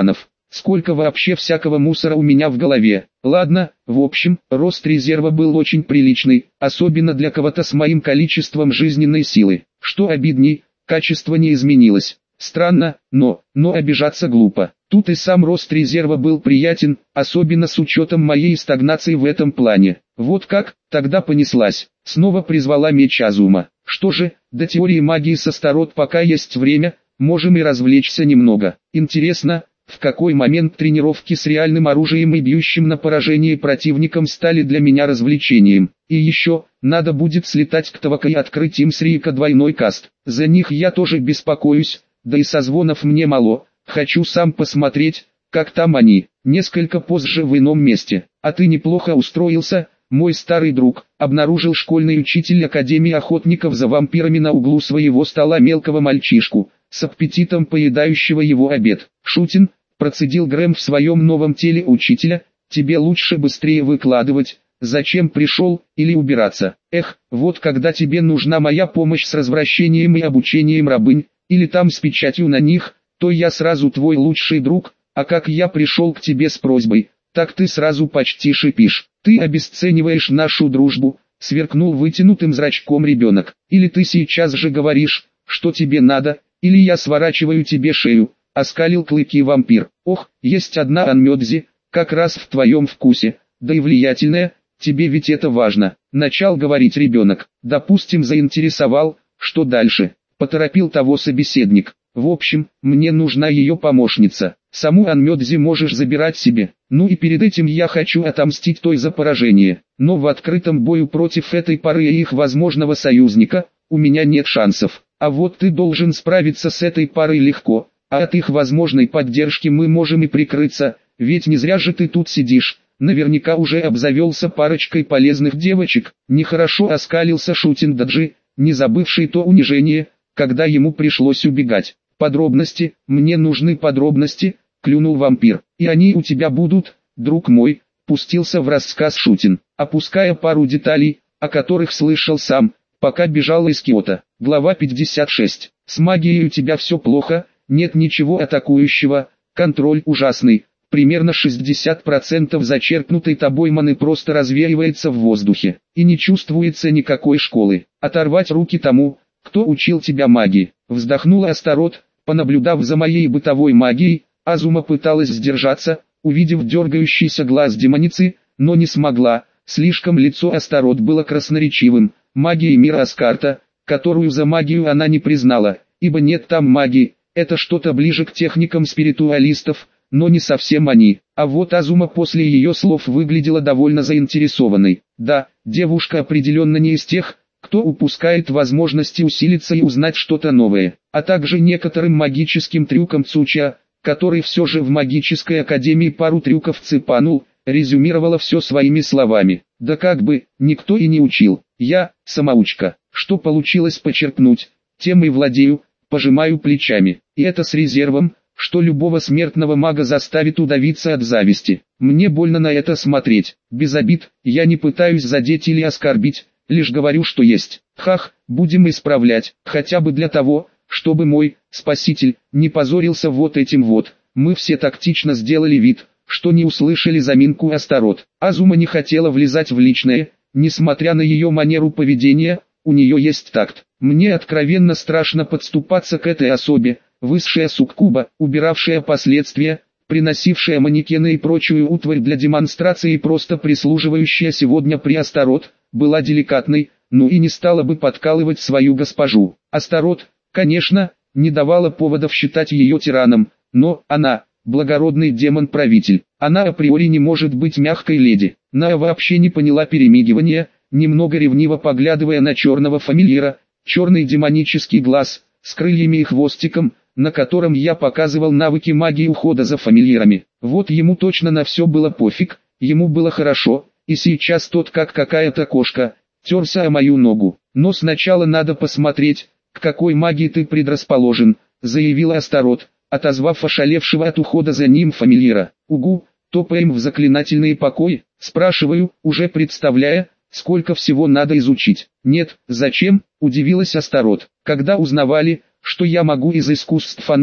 сколько вообще всякого мусора у меня в голове. Ладно, в общем, рост резерва был очень приличный, особенно для кого-то с моим количеством жизненной силы. Что обидней, качество не изменилось. Странно, но, но обижаться глупо. Тут и сам рост резерва был приятен, особенно с учетом моей стагнации в этом плане. Вот как, тогда понеслась. Снова призвала меч Азума. Что же, до теории магии с Астарот пока есть время, можем и развлечься немного. Интересно, в какой момент тренировки с реальным оружием и бьющим на поражение противником стали для меня развлечением. И еще, надо будет слетать к Тавака и открыть им с Рика двойной каст. За них я тоже беспокоюсь, да и созвонов мне мало, хочу сам посмотреть, как там они. Несколько позже в ином месте. А ты неплохо устроился, мой старый друг. Обнаружил школьный учитель Академии охотников за вампирами на углу своего стола мелкого мальчишку, с аппетитом поедающего его обед. Шутин, процедил Грэм в своем новом теле учителя, тебе лучше быстрее выкладывать, зачем пришел, или убираться. Эх, вот когда тебе нужна моя помощь с развращением и обучением рабынь, или там с печатью на них, то я сразу твой лучший друг, а как я пришел к тебе с просьбой, так ты сразу почти шипишь. Ты обесцениваешь нашу дружбу, сверкнул вытянутым зрачком ребенок. Или ты сейчас же говоришь, что тебе надо, или я сворачиваю тебе шею, оскалил клыки вампир. Ох, есть одна Анмёдзи, как раз в твоем вкусе, да и влиятельная, тебе ведь это важно. Начал говорить ребенок. Допустим, заинтересовал, что дальше? Поторопил того собеседник. В общем, мне нужна ее помощница. Саму Анмёдзи можешь забирать себе. Ну и перед этим я хочу отомстить той за поражение. Но в открытом бою против этой пары и их возможного союзника, у меня нет шансов. А вот ты должен справиться с этой парой легко, а от их возможной поддержки мы можем и прикрыться, ведь не зря же ты тут сидишь. Наверняка уже обзавелся парочкой полезных девочек. Нехорошо оскалился Шутин Даджи, не забывший то унижение, когда ему пришлось убегать. Подробности, мне нужны подробности, клюнул вампир. И они у тебя будут, друг мой, пустился в рассказ Шутин, опуская пару деталей, о которых слышал сам, пока бежал из Киота. Глава пятьдесят шесть. С магией у тебя все плохо, нет ничего атакующего, контроль ужасный. Примерно шестьдесят процентов зачерпнутой тобой маны просто развеивается в воздухе, и не чувствуется никакой школы. Оторвать руки тому, кто учил тебя магии. Вздохнула Астарот, понаблюдав за моей бытовой магией. Азума пыталась сдержаться, увидев дергающийся глаз демоницы, но не смогла. Слишком лицо Астарот было красноречивым. Магия мира Аскарта, которую за магию она не признала, ибо нет там магии, это что-то ближе к техникам спиритуалистов, но не совсем они. А вот Азума после ее слов выглядела довольно заинтересованной. Да, девушка определенно не из тех, кто упускает возможности усилиться и узнать что-то новое, а также некоторым магическим трюкам Цуча, который все же в магической академии пару трюков цепанул, резюмировала все своими словами. Да как бы, никто и не учил. Я, самоучка, что получилось почерпнуть, тем и владею, пожимаю плечами. И это с резервом, что любого смертного мага заставит удавиться от зависти. Мне больно на это смотреть. Без обид, я не пытаюсь задеть или оскорбить, лишь говорю, что есть. Хах, будем исправлять, хотя бы для того, чтобы мой спаситель не позорился вот этим вот. Мы все тактично сделали вид, что не услышали заминку Астарот. Азума не хотела влезать в личное, несмотря на ее манеру поведения, у нее есть такт. Мне откровенно страшно подступаться к этой особе, высшая суккуба, убиравшая последствия, приносившая манекены и прочую утварь для демонстрации и просто прислуживающая сегодня при Астарот, была деликатной, ну и не стала бы подкалывать свою госпожу. Астарот, конечно, не давала поводов считать ее тираном, но она, благородный демон-правитель, она априори не может быть мягкой леди. Ная вообще не поняла перемигивания, немного ревниво поглядывая на черного фамильяра, черный демонический глаз, с крыльями и хвостиком, на котором я показывал навыки магии ухода за фамильярами. Вот ему точно на все было пофиг, ему было хорошо, и сейчас тот как какая-то кошка, терся о мою ногу. Но сначала надо посмотреть, к какой магии ты предрасположен, заявила Астарот, отозвав ошалевшего от ухода за ним фамильяра. Угу, топаем в заклинательные покои, спрашиваю, уже представляя, сколько всего надо изучить. Нет, зачем, удивилась Астарот, когда узнавали, что я могу из искусств Анмё,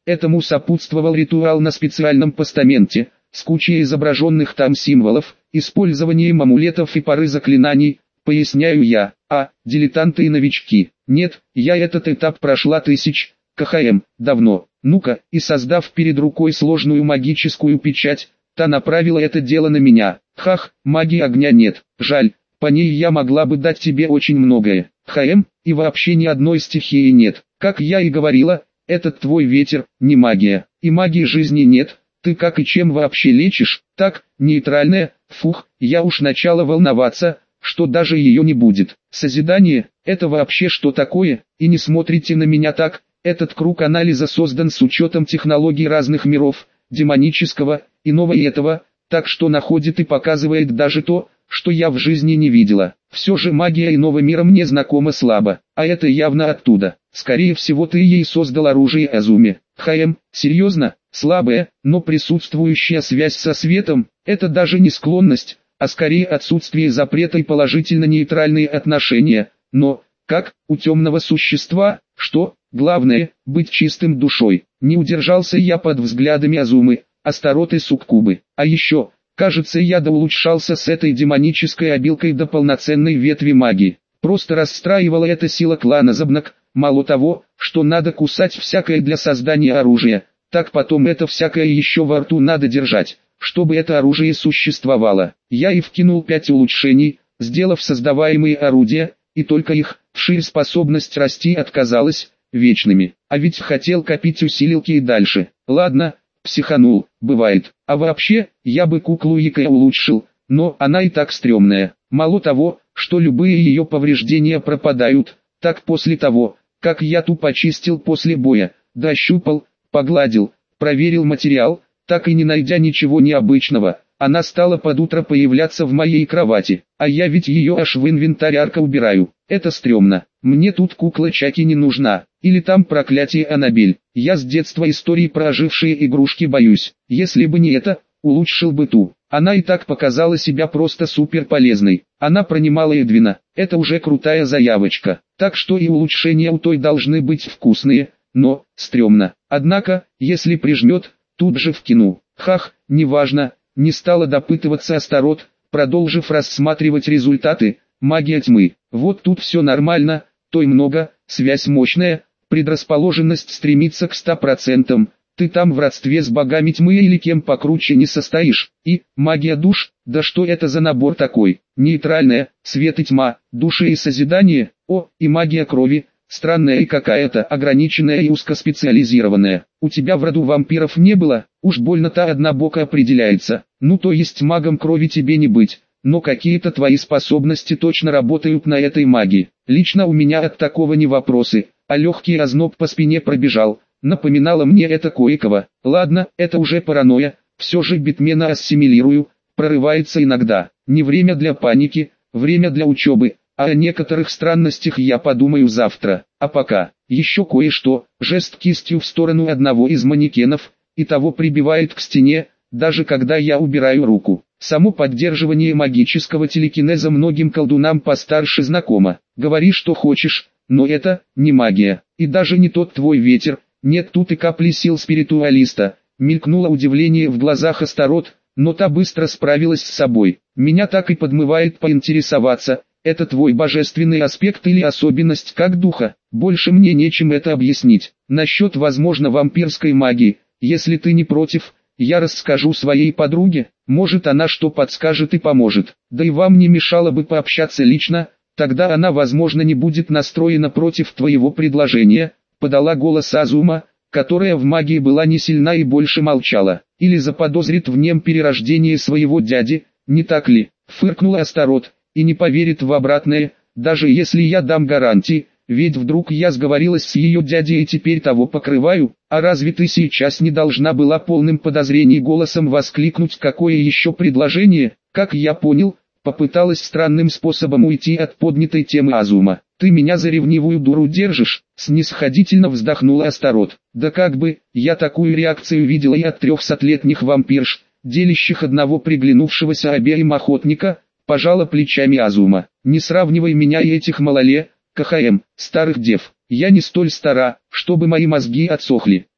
Этому сопутствовал ритуал на специальном постаменте, с кучей изображенных там символов, использованием амулетов и пары заклинаний, поясняю я. А, дилетанты и новички. Нет, я этот этап прошла тысяч, кхм, давно. Ну-ка, и создав перед рукой сложную магическую печать, та направила это дело на меня. Хах, магии огня нет, жаль, по ней я могла бы дать тебе очень многое. Хм, и вообще ни одной стихии нет. Как я и говорила, этот твой ветер, не магия, и магии жизни нет. Ты как и чем вообще лечишь? Так, нейтральная, фух, я уж начала волноваться, что даже ее не будет. Созидание, это вообще что такое? И не смотрите на меня так, этот круг анализа создан с учетом технологий разных миров, демонического, иного и этого, так что находит и показывает даже то, что я в жизни не видела. Все же магия иного мира мне знакома слабо, а это явно оттуда. Скорее всего ты ей создал оружие Азуми. Хм, серьезно? Слабая, но присутствующая связь со светом, это даже не склонность, а скорее отсутствие запрета и положительно-нейтральные отношения. Но, как, у темного существа, что, главное, быть чистым душой. Не удержался я под взглядами Азумы, Астароты Суккубы. А еще, кажется, я доулучшался с этой демонической обилкой до полноценной ветви магии. Просто расстраивала эта сила клана Забнак. Мало того, что надо кусать всякое для создания оружия, так потом это всякое еще во рту надо держать, чтобы это оружие существовало. Я и вкинул пять улучшений, сделав создаваемые орудия, и только их, вширь способность расти отказалась, вечными. А ведь хотел копить усилилки и дальше. Ладно, психанул, бывает. А вообще, я бы куклу Ика улучшил, но она и так стрёмная. Мало того, что любые ее повреждения пропадают, так после того, как я ту почистил после боя, дощупал, погладил, проверил материал, так и не найдя ничего необычного, она стала под утро появляться в моей кровати, а я ведь ее аж в инвентарь арка убираю. Это стрёмно. Мне тут кукла Чаки не нужна, или там проклятие Аннабель. Я с детства истории про ожившие игрушки боюсь. Если бы не это, улучшил бы ту. Она и так показала себя просто супер полезной. Она пронимала Эдвина, это уже крутая заявочка. Так что и улучшения у той должны быть вкусные, но, стрёмно. Однако, если прижмет, тут же вкину. Хах, неважно, не стала допытываться Астарот, продолжив рассматривать результаты. Магия тьмы. Вот тут все нормально, той много, связь мощная, предрасположенность стремится к ста процентам. Ты там в родстве с богами тьмы или кем покруче не состоишь. И, магия душ, да что это за набор такой? Нейтральная, свет и тьма, души и созидание, о, и магия крови, странная и какая-то ограниченная и узкоспециализированная. У тебя в роду вампиров не было, уж больно-то однобоко определяется. Ну то есть магом крови тебе не быть, но какие-то твои способности точно работают на этой магии. Лично у меня от такого не вопросы, а легкий озноб по спине пробежал. Напоминало мне это кое-кого. Ладно, это уже паранойя, все же битмена ассимилирую, прорывается иногда. Не время для паники, время для учебы, а о некоторых странностях я подумаю завтра. А пока, еще кое-что, жест кистью в сторону одного из манекенов, и того прибивает к стене, даже когда я убираю руку. Само поддерживание магического телекинеза многим колдунам постарше знакомо. Говори что хочешь, но это не магия, и даже не тот твой ветер. Нет тут и капли сил спиритуалиста. Мелькнуло удивление в глазах Астарот, но та быстро справилась с собой. Меня так и подмывает поинтересоваться, это твой божественный аспект или особенность как духа? Больше мне нечем это объяснить. Насчет возможно вампирской магии, если ты не против, я расскажу своей подруге, может она что подскажет и поможет. Да и вам не мешало бы пообщаться лично, тогда она возможно не будет настроена против твоего предложения. Подала голос Азума, которая в магии была не сильна и больше молчала. Или заподозрит в нем перерождение своего дяди, не так ли? Фыркнула Астарот, и не поверит в обратное, даже если я дам гарантии, ведь вдруг я сговорилась с ее дядей и теперь того покрываю, а разве ты сейчас не должна была полным подозрений голосом воскликнуть какое еще предложение? Как я понял, попыталась странным способом уйти от поднятой темы Азума. «Ты меня за ревнивую дуру держишь?» — снисходительно вздохнула Астарот. «Да как бы, я такую реакцию видела и от трехсотлетних вампирш, делящих одного приглянувшегося обеим охотника», — пожала плечами Азума. «Не сравнивай меня и этих малоле, КХМ, старых дев. Я не столь стара, чтобы мои мозги отсохли.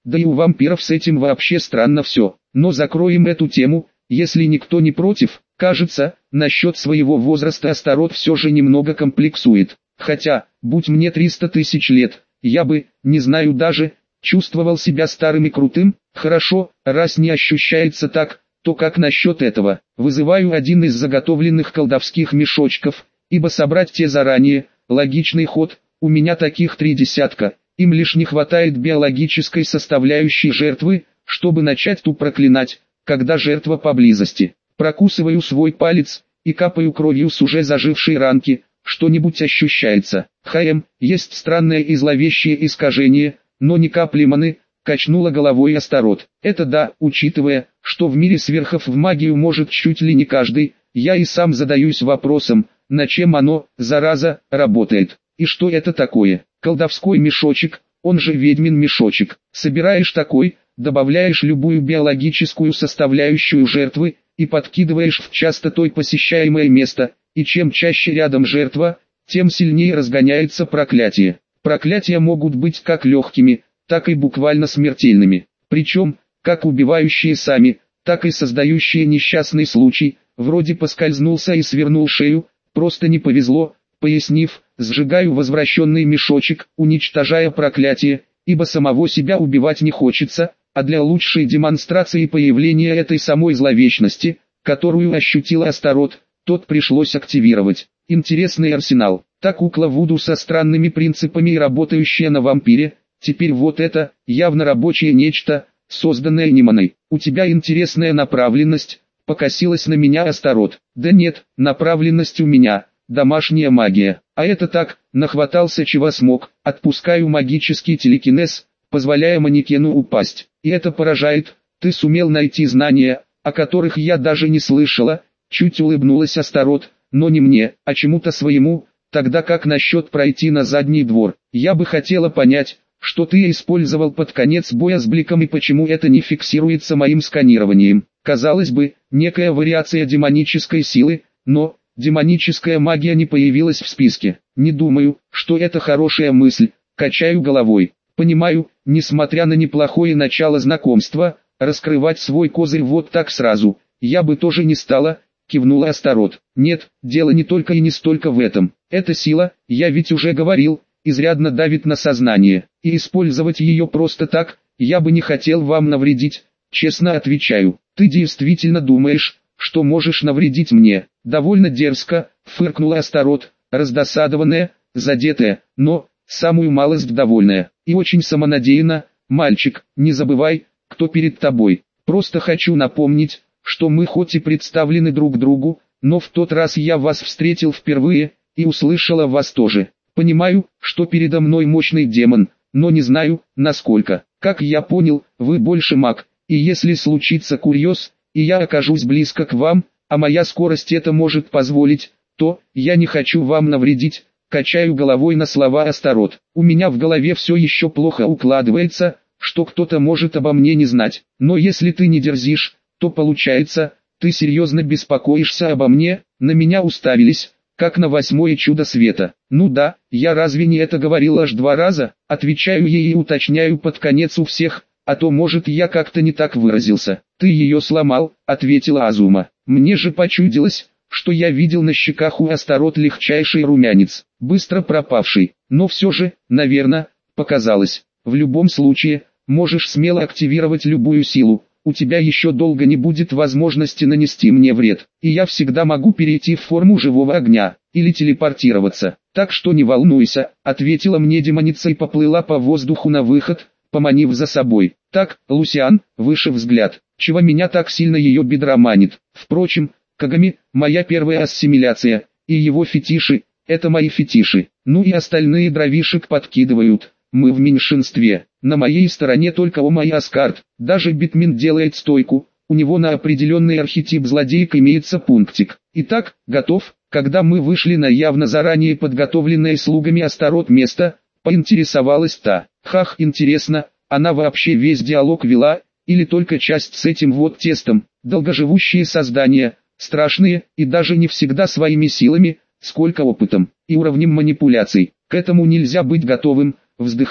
да и у вампиров с этим вообще странно все. Но закроем эту тему, если никто не против. Кажется, насчет своего возраста Астарот все же немного комплексует. Хотя, будь мне триста тысяч лет, я бы, не знаю даже, чувствовал себя старым и крутым. Хорошо, раз не ощущается так, то как насчет этого? Вызываю один из заготовленных колдовских мешочков, ибо собрать те заранее, логичный ход, у меня таких три десятка, им лишь не хватает биологической составляющей жертвы, чтобы начать ту проклинать, когда жертва поблизости. Прокусываю свой палец и капаю кровью с уже зажившей ранки, что-нибудь ощущается. Хм, есть странное и зловещее искажение, но ни капли маны, качнула головой Астарот. Это да, учитывая, что в мире сверхов в магию может чуть ли не каждый, я и сам задаюсь вопросом, на чем оно, зараза, работает. И что это такое? Колдовской мешочек, он же ведьмин мешочек. Собираешь такой, добавляешь любую биологическую составляющую жертвы, и подкидываешь в частотой посещаемое место, и чем чаще рядом жертва, тем сильнее разгоняется проклятие. Проклятия могут быть как легкими, так и буквально смертельными. Причем, как убивающие сами, так и создающие несчастный случай, вроде поскользнулся и свернул шею, просто не повезло, пояснив, сжигаю возвращенный мешочек, уничтожая проклятие, ибо самого себя убивать не хочется, а для лучшей демонстрации появления этой самой зловечности, которую ощутила Астарот, тот пришлось активировать. Интересный арсенал. Та кукла Вуду со странными принципами и работающая на вампире, теперь вот это, явно рабочее нечто, созданное Ниманой. У тебя интересная направленность, покосилась на меня Астарот. Да нет, направленность у меня, домашняя магия. А это так, нахватался чего смог, отпускаю магический телекинез, позволяя манекену упасть. И это поражает, ты сумел найти знания, о которых я даже не слышала, чуть улыбнулась Астарот, но не мне, а чему-то своему, тогда как насчет пройти на задний двор. Я бы хотела понять, что ты использовал под конец боя с Бликом и почему это не фиксируется моим сканированием. Казалось бы, некая вариация демонической силы, но демоническая магия не появилась в списке. Не думаю, что это хорошая мысль, качаю головой. Понимаю, несмотря на неплохое начало знакомства, раскрывать свой козырь вот так сразу, я бы тоже не стала, кивнула Астарот. Нет, дело не только и не столько в этом. Эта сила, я ведь уже говорил, изрядно давит на сознание, и использовать ее просто так, я бы не хотел вам навредить, честно отвечаю. Ты действительно думаешь, что можешь навредить мне? Довольно дерзко, фыркнула Астарот, раздосадованная, задетая, но, самую малость довольная, и очень самонадеянно. Мальчик, не забывай, кто перед тобой. Просто хочу напомнить, что мы хоть и представлены друг другу, но в тот раз я вас встретил впервые, и услышала вас тоже. Понимаю, что передо мной мощный демон, но не знаю, насколько. Как я понял, вы больше маг, и если случится курьез, и я окажусь близко к вам, а моя скорость это может позволить, то я не хочу вам навредить. Качаю головой на слова Астарот. У меня в голове все еще плохо укладывается, что кто-то может обо мне не знать. Но если ты не дерзишь, то получается, ты серьезно беспокоишься обо мне, на меня уставились, как на восьмое чудо света. Ну да, я разве не это говорил аж два раза? Отвечаю ей и уточняю под конец у всех, а то может я как-то не так выразился. Ты ее сломал, ответила Азума. Мне же почудилось, что я видел на щеках у Астарот легчайший румянец, быстро пропавший, но все же, наверное, показалось. В любом случае, можешь смело активировать любую силу, у тебя еще долго не будет возможности нанести мне вред, и я всегда могу перейти в форму живого огня, или телепортироваться, так что не волнуйся, ответила мне демоница и поплыла по воздуху на выход, поманив за собой. Так, Лусиан, выше взгляд, чего меня так сильно ее бедра манит. Впрочем, Кагами, моя первая ассимиляция, и его фетиши, это мои фетиши, ну и остальные дровишек подкидывают, мы в меньшинстве, на моей стороне только Омай Аскарт, даже Битмин делает стойку, у него на определенный архетип злодейка имеется пунктик. Итак, готов, когда мы вышли на явно заранее подготовленное слугами Астарот место, поинтересовалась та. Хах, интересно, она вообще весь диалог вела, или только часть с этим вот тестом, долгоживущие создания, страшные, и даже не всегда своими силами, сколько опытом и уровнем манипуляций. К этому нельзя быть готовым, вздыхаю,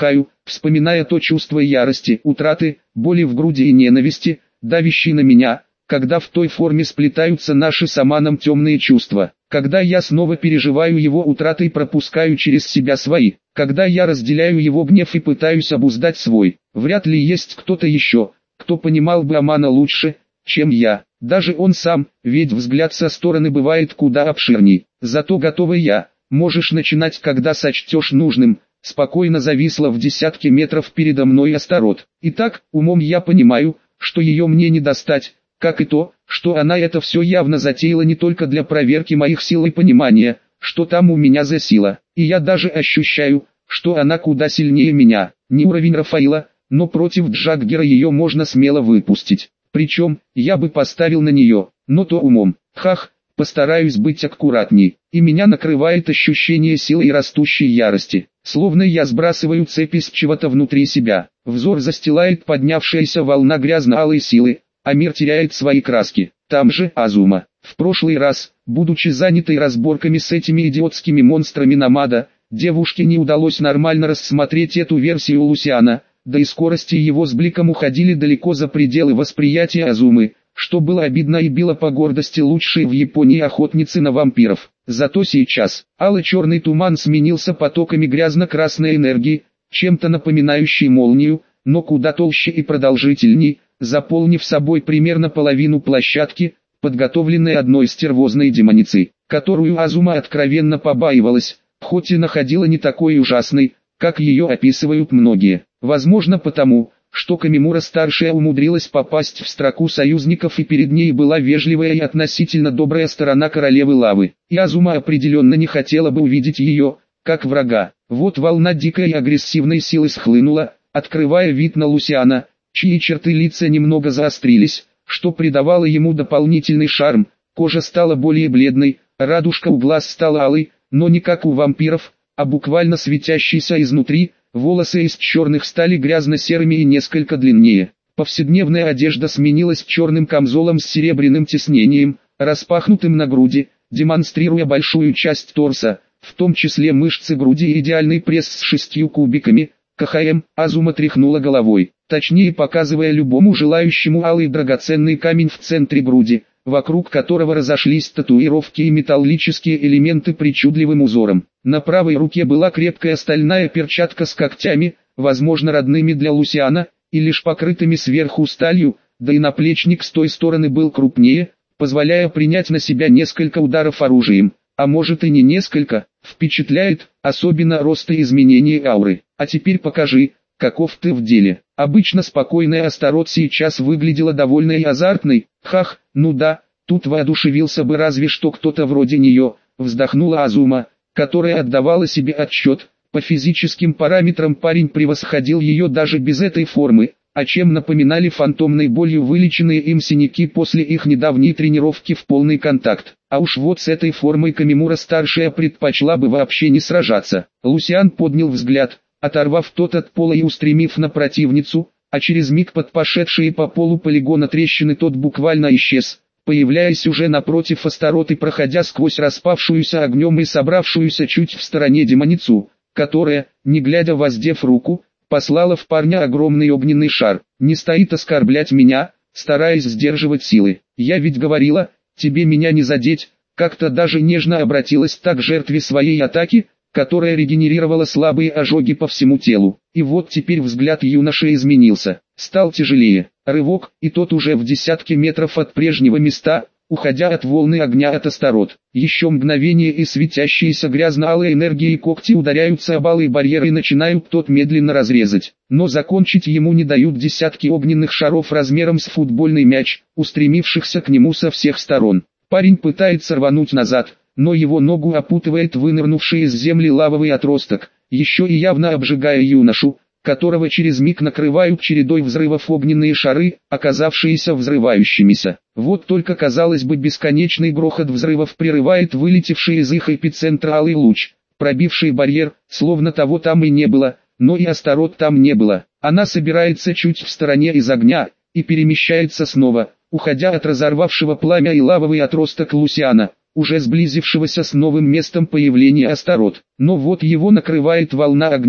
вспоминая то чувство ярости, утраты, боли в груди и ненависти, давящей на меня, когда в той форме сплетаются наши с Аманом темные чувства, когда я снова переживаю его утраты и пропускаю через себя свои, когда я разделяю его гнев и пытаюсь обуздать свой. Вряд ли есть кто-то еще, кто понимал бы Амана лучше, чем я, даже он сам, ведь взгляд со стороны бывает куда обширней. Зато готовый я, можешь начинать, когда сочтешь нужным, спокойно зависла в десятке метров передо мной Астарот. Итак, умом я понимаю, что ее мне не достать, как и то, что она это все явно затеяла не только для проверки моих сил и понимания, что там у меня за сила, и я даже ощущаю, что она куда сильнее меня, не уровень Рафаила, но против Джаггера ее можно смело выпустить, причем, я бы поставил на нее, но то умом, хах, постараюсь быть аккуратней, и меня накрывает ощущение силы и растущей ярости, словно я сбрасываю цепи с чего-то внутри себя, взор застилает поднявшаяся волна грязно-алой силы, а мир теряет свои краски. Там же Азума. В прошлый раз, будучи занятой разборками с этими идиотскими монстрами Намада, девушке не удалось нормально рассмотреть эту версию Лусиана, да и скорости его с бликом уходили далеко за пределы восприятия Азумы, что было обидно и било по гордости лучшей в Японии охотницы на вампиров. Зато сейчас, алый-черный туман сменился потоками грязно-красной энергии, чем-то напоминающей молнию, но куда толще и продолжительней, заполнив собой примерно половину площадки, подготовленной одной стервозной демоницей, которую Азума откровенно побаивалась, хоть и находила не такой ужасной, как ее описывают многие. Возможно потому, что Камимура-старшая умудрилась попасть в строку союзников и перед ней была вежливая и относительно добрая сторона королевы лавы, и Азума определенно не хотела бы увидеть ее, как врага. Вот волна дикой и агрессивной силы схлынула, открывая вид на Лусиана, чьи черты лица немного заострились, что придавало ему дополнительный шарм, кожа стала более бледной, радужка у глаз стала алой, но не как у вампиров, а буквально светящейся изнутри, волосы из черных стали грязно-серыми и несколько длиннее. Повседневная одежда сменилась черным камзолом с серебряным тиснением, распахнутым на груди, демонстрируя большую часть торса, в том числе мышцы груди и идеальный пресс с шестью кубиками. КХМ, Азума тряхнула головой, точнее показывая любому желающему алый драгоценный камень в центре груди, вокруг которого разошлись татуировки и металлические элементы причудливым узором. На правой руке была крепкая стальная перчатка с когтями, возможно родными для Лусиана, и лишь покрытыми сверху сталью, да и наплечник с той стороны был крупнее, позволяя принять на себя несколько ударов оружием. А может и не несколько, впечатляет, особенно рост и изменение ауры. А теперь покажи, каков ты в деле. Обычно спокойная Астарот сейчас выглядела довольной и азартной. Хах, ну да, тут воодушевился бы разве что кто-то вроде нее, вздохнула Азума, которая отдавала себе отчет. По физическим параметрам парень превосходил ее даже без этой формы, о чем напоминали фантомной болью вылеченные им синяки после их недавней тренировки в полный контакт. А уж вот с этой формой Камимура-старшая предпочла бы вообще не сражаться. Лусиан поднял взгляд, оторвав тот от пола и устремив на противницу, а через миг под пошедшие по полу полигона трещины тот буквально исчез, появляясь уже напротив Астарот и проходя сквозь распавшуюся огнем и собравшуюся чуть в стороне демоницу, которая, не глядя воздев руку, послала в парня огромный огненный шар. «Не стоит оскорблять меня», стараясь сдерживать силы. «Я ведь говорила, тебе меня не задеть», как-то даже нежно обратилась так к жертве своей атаки, которая регенерировала слабые ожоги по всему телу. И вот теперь взгляд юноши изменился, стал тяжелее. Рывок, и тот уже в десятке метров от прежнего места, уходя от волны огня от Астарот. Еще мгновение и светящиеся грязно-алые энергии и когти ударяются об алый барьер и начинают тот медленно разрезать. Но закончить ему не дают десятки огненных шаров размером с футбольный мяч, устремившихся к нему со всех сторон. Парень пытается рвануть назад, но его ногу опутывает вынырнувший из земли лавовый отросток, еще и явно обжигая юношу, которого через миг накрывают чередой взрывов огненные шары, оказавшиеся взрывающимися. Вот только казалось бы бесконечный грохот взрывов прерывает вылетевший из их эпицентра алый луч, пробивший барьер, словно того там и не было, но и Астарот там не было. Она собирается чуть в стороне из огня, и перемещается снова, уходя от разорвавшего пламя и лавовый отросток Лусиана, уже сблизившегося с новым местом появления Астарот. Но вот его накрывает волна огня,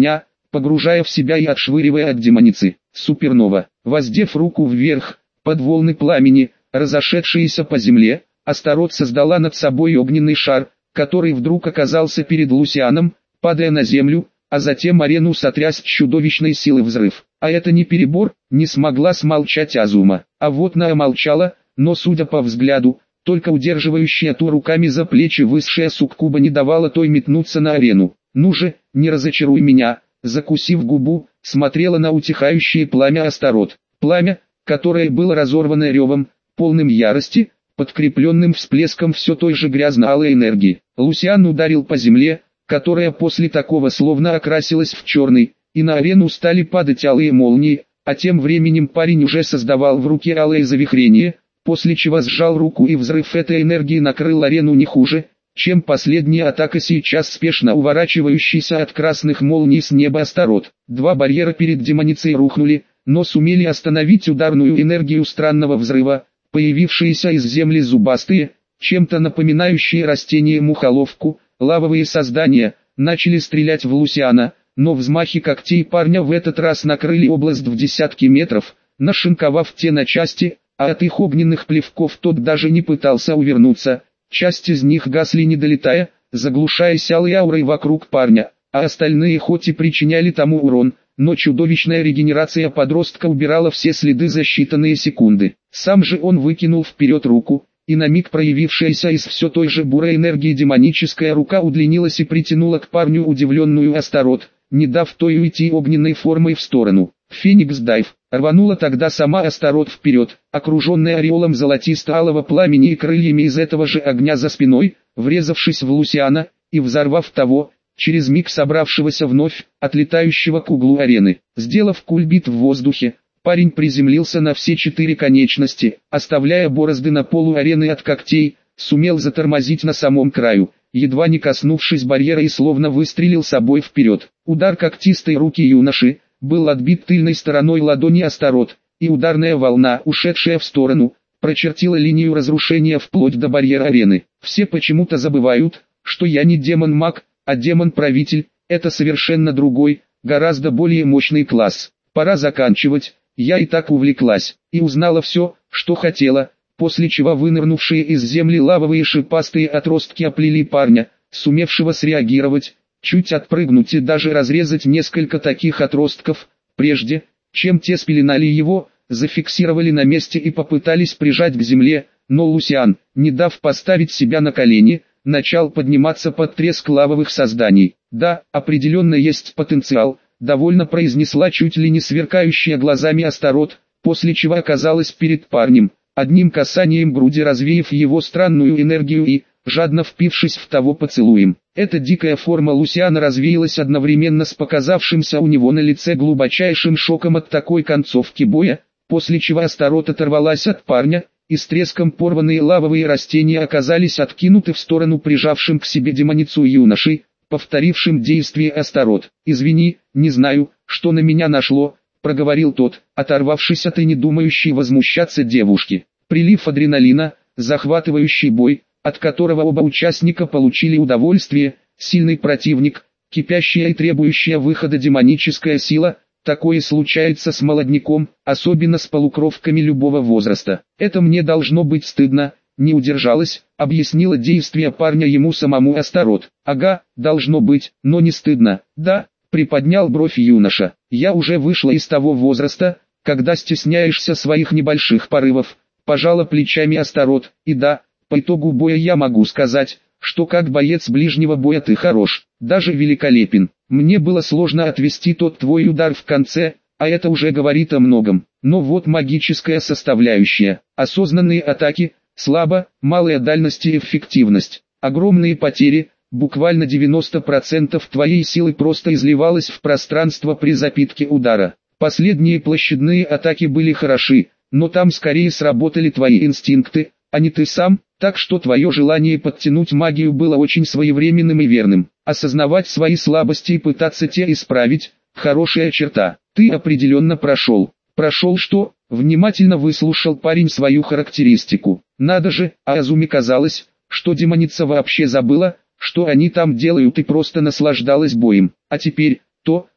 погружая в себя и отшвыривая от демоницы. Супернова. Воздев руку вверх, под волны пламени, разошедшиеся по земле, Астарот создала над собой огненный шар, который вдруг оказался перед Лусианом, падая на землю, а затем арену сотряс чудовищной силы взрыв. А это не перебор, не смогла смолчать Азума. А вот Наа молчала, но судя по взгляду, только удерживающая ту руками за плечи высшая суккуба не давала той метнуться на арену. «Ну же, не разочаруй меня», закусив губу, смотрела на утихающее пламя Астарот. Пламя, которое было разорвано ревом, полным ярости, подкрепленным всплеском все той же грязно-алой энергии. Лусиан ударил по земле, которая после такого словно окрасилась в черный, и на арену стали падать алые молнии, а тем временем парень уже создавал в руке алое завихрение, после чего сжал руку и взрыв этой энергии накрыл арену не хуже, чем последняя атака сейчас спешно уворачивающейся от красных молний с неба Астарот. Два барьера перед демоницей рухнули, но сумели остановить ударную энергию странного взрыва, появившиеся из земли зубастые, чем-то напоминающие растение мухоловку, лавовые создания, начали стрелять в Лусиана, но взмахи когтей парня в этот раз накрыли область в десятки метров, нашинковав те на части, а от их огненных плевков тот даже не пытался увернуться. Часть из них гасли не долетая, заглушаясь алой аурой вокруг парня, а остальные хоть и причиняли тому урон, но чудовищная регенерация подростка убирала все следы за считанные секунды. Сам же он выкинул вперед руку, и на миг проявившаяся из все той же бурой энергии демоническая рука удлинилась и притянула к парню удивленную Астарот, не дав той уйти огненной формой в сторону. Феникс Дайв. Рванула тогда сама Астарот вперед, окруженная ореолом золотисто-алого пламени и крыльями из этого же огня за спиной, врезавшись в Лусиана, и взорвав того, через миг собравшегося вновь, отлетающего к углу арены. Сделав кульбит в воздухе, парень приземлился на все четыре конечности, оставляя борозды на полу арены от когтей, сумел затормозить на самом краю, едва не коснувшись барьера и словно выстрелил собой вперед. Удар когтистой руки юноши был отбит тыльной стороной ладони Астарот, и ударная волна, ушедшая в сторону, прочертила линию разрушения вплоть до барьера арены. Все почему-то забывают, что я не демон-маг, а демон-правитель, это совершенно другой, гораздо более мощный класс. Пора заканчивать, я и так увлеклась, и узнала все, что хотела, после чего вынырнувшие из земли лавовые шипастые отростки оплели парня, сумевшего среагировать, чуть отпрыгнуть и даже разрезать несколько таких отростков, прежде, чем те спеленали его, зафиксировали на месте и попытались прижать к земле, но Лусиан, не дав поставить себя на колени, начал подниматься под треск лавовых созданий. «Да, определенно есть потенциал», — довольно произнесла чуть ли не сверкающая глазами Астарот, после чего оказалась перед парнем, одним касанием груди развеяв его странную энергию и, жадно впившись в того поцелуем. Эта дикая форма Лусиана развеялась одновременно с показавшимся у него на лице глубочайшим шоком от такой концовки боя, после чего Астарот оторвалась от парня, и с треском порванные лавовые растения оказались откинуты в сторону прижавшим к себе демоницу юношей, повторившим действие Астарот. «Извини, не знаю, что на меня нашло», — проговорил тот, оторвавшись от и не думающей возмущаться девушки. Прилив адреналина, захватывающий бой, от которого оба участника получили удовольствие, сильный противник, кипящая и требующая выхода демоническая сила, такое случается с молодняком, особенно с полукровками любого возраста. «Это мне должно быть стыдно», — не удержалась, объяснила действия парня ему самому Астарот. «Ага, должно быть, но не стыдно, да?» — приподнял бровь юноша. «Я уже вышла из того возраста, когда стесняешься своих небольших порывов», — пожала плечами Астарот. «И да, по итогу боя я могу сказать, что как боец ближнего боя ты хорош, даже великолепен. Мне было сложно отвести тот твой удар в конце, а это уже говорит о многом. Но вот магическая составляющая, осознанные атаки, слабо, малая дальность и эффективность, огромные потери, буквально девяносто процентов твоей силы просто изливалось в пространство при запитке удара. Последние площадные атаки были хороши, но там скорее сработали твои инстинкты, а не ты сам, так что твое желание подтянуть магию было очень своевременным и верным. Осознавать свои слабости и пытаться те исправить – хорошая черта. Ты определенно прошел. Прошел что? Внимательно выслушал парень свою характеристику. Надо же, а Азуме казалось, что демоница вообще забыла, что они там делают, и просто наслаждалась боем. А теперь, то,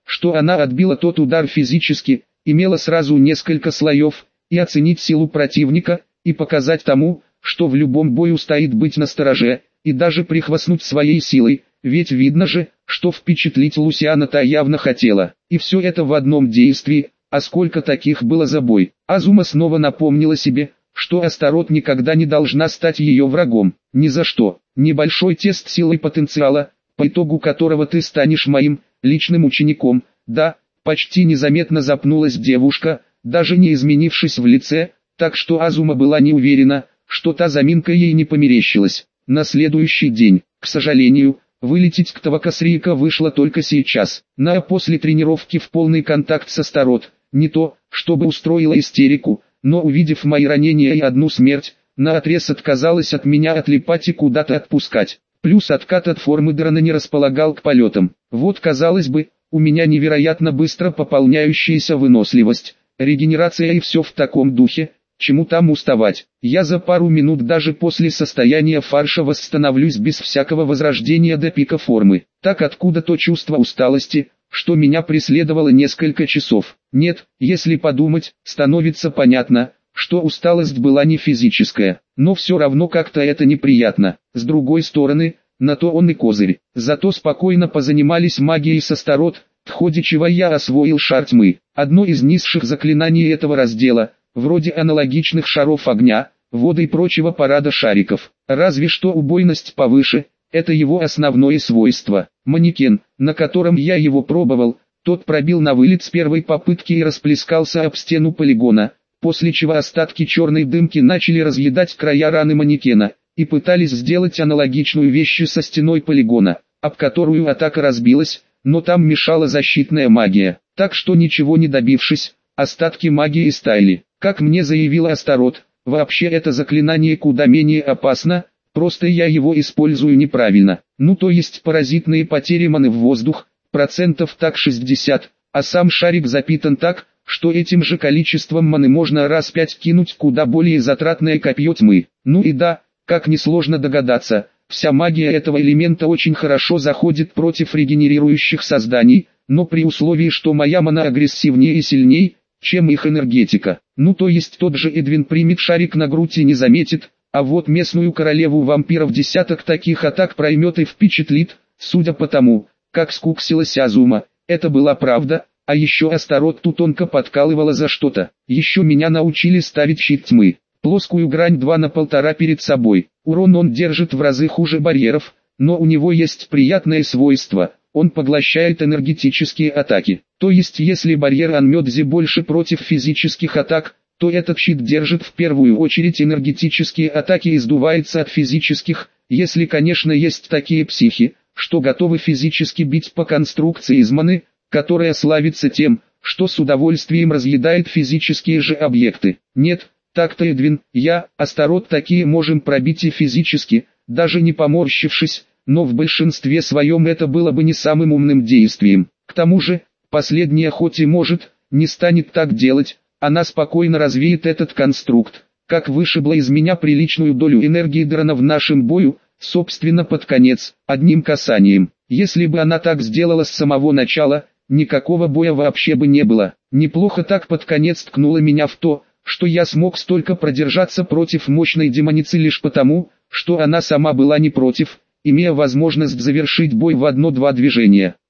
что она отбила тот удар физически, имела сразу несколько слоев, и оценить силу противника, и показать тому, что в любом бою стоит быть настороже, и даже прихвастнуть своей силой, ведь видно же, что впечатлить Лусиана-то явно хотела. И все это в одном действии, а сколько таких было за бой. Азума снова напомнила себе, что Астарот никогда не должна стать ее врагом. Ни за что. Небольшой тест силы потенциала, по итогу которого ты станешь моим личным учеником. Да, почти незаметно запнулась девушка, даже не изменившись в лице, так что Азума была не уверена, что та заминка ей не померещилась. На следующий день, к сожалению, вылететь к Тавакасрика вышло только сейчас. На после тренировки в полный контакт с Астарот, не то, чтобы устроила истерику, но увидев мои ранения и одну смерть, наотрез отказалась от меня отлипать и куда-то отпускать. Плюс откат от формы Дрона не располагал к полетам. Вот казалось бы, у меня невероятно быстро пополняющаяся выносливость, регенерация и все в таком духе, чему там уставать. Я за пару минут даже после состояния фарша восстановлюсь без всякого возрождения до пика формы. Так откуда то чувство усталости, что меня преследовало несколько часов. Нет, если подумать, становится понятно, что усталость была не физическая, но все равно как-то это неприятно. С другой стороны, на то он и козырь. Зато спокойно позанимались магией с Астарот, в ходе чего я освоил шар тьмы. Одно из низших заклинаний этого раздела, вроде аналогичных шаров огня, воды и прочего парада шариков. Разве что убойность повыше, это его основное свойство. Манекен, на котором я его пробовал, тот пробил на вылет с первой попытки и расплескался об стену полигона, после чего остатки черной дымки начали разъедать края раны манекена, и пытались сделать аналогичную вещь со стеной полигона, об которую атака разбилась, но там мешала защитная магия. Так что ничего не добившись, остатки магии истаяли. Как мне заявила Астарот, вообще это заклинание куда менее опасно, просто я его использую неправильно. Ну то есть паразитные потери маны в воздух, процентов так шестьдесят, а сам шарик запитан так, что этим же количеством маны можно раз пять кинуть куда более затратное копье тьмы. Ну и да, как несложно догадаться, вся магия этого элемента очень хорошо заходит против регенерирующих созданий, но при условии, что моя мана агрессивнее и сильней, чем их энергетика. Ну то есть тот же Эдвин примет шарик на грудь и не заметит, а вот местную королеву вампиров десяток таких атак проймет и впечатлит. Судя по тому, как скуксилась Азума, это была правда, а еще Астарот тут тонко подкалывала за что-то. Еще меня научили ставить щит тьмы, плоскую грань два на полтора перед собой. Урон он держит в разы хуже барьеров, но у него есть приятное свойство, он поглощает энергетические атаки. То есть если барьер Анмёдзи больше против физических атак, то этот щит держит в первую очередь энергетические атаки и сдувается от физических, если конечно есть такие психи, что готовы физически бить по конструкции из маны, которая славится тем, что с удовольствием разъедает физические же объекты. Нет, так-то Эдвин, я, Астарот такие можем пробить и физически, даже не поморщившись, но в большинстве своем это было бы не самым умным действием. К тому же, последняя хоть и может, не станет так делать, она спокойно развеет этот конструкт, как вышибла из меня приличную долю энергии Дрона в нашем бою, собственно под конец, одним касанием. Если бы она так сделала с самого начала, никакого боя вообще бы не было. Неплохо так под конец ткнула меня в то, что я смог столько продержаться против мощной демоницы лишь потому, что она сама была не против, имея возможность завершить бой в одно-два движения.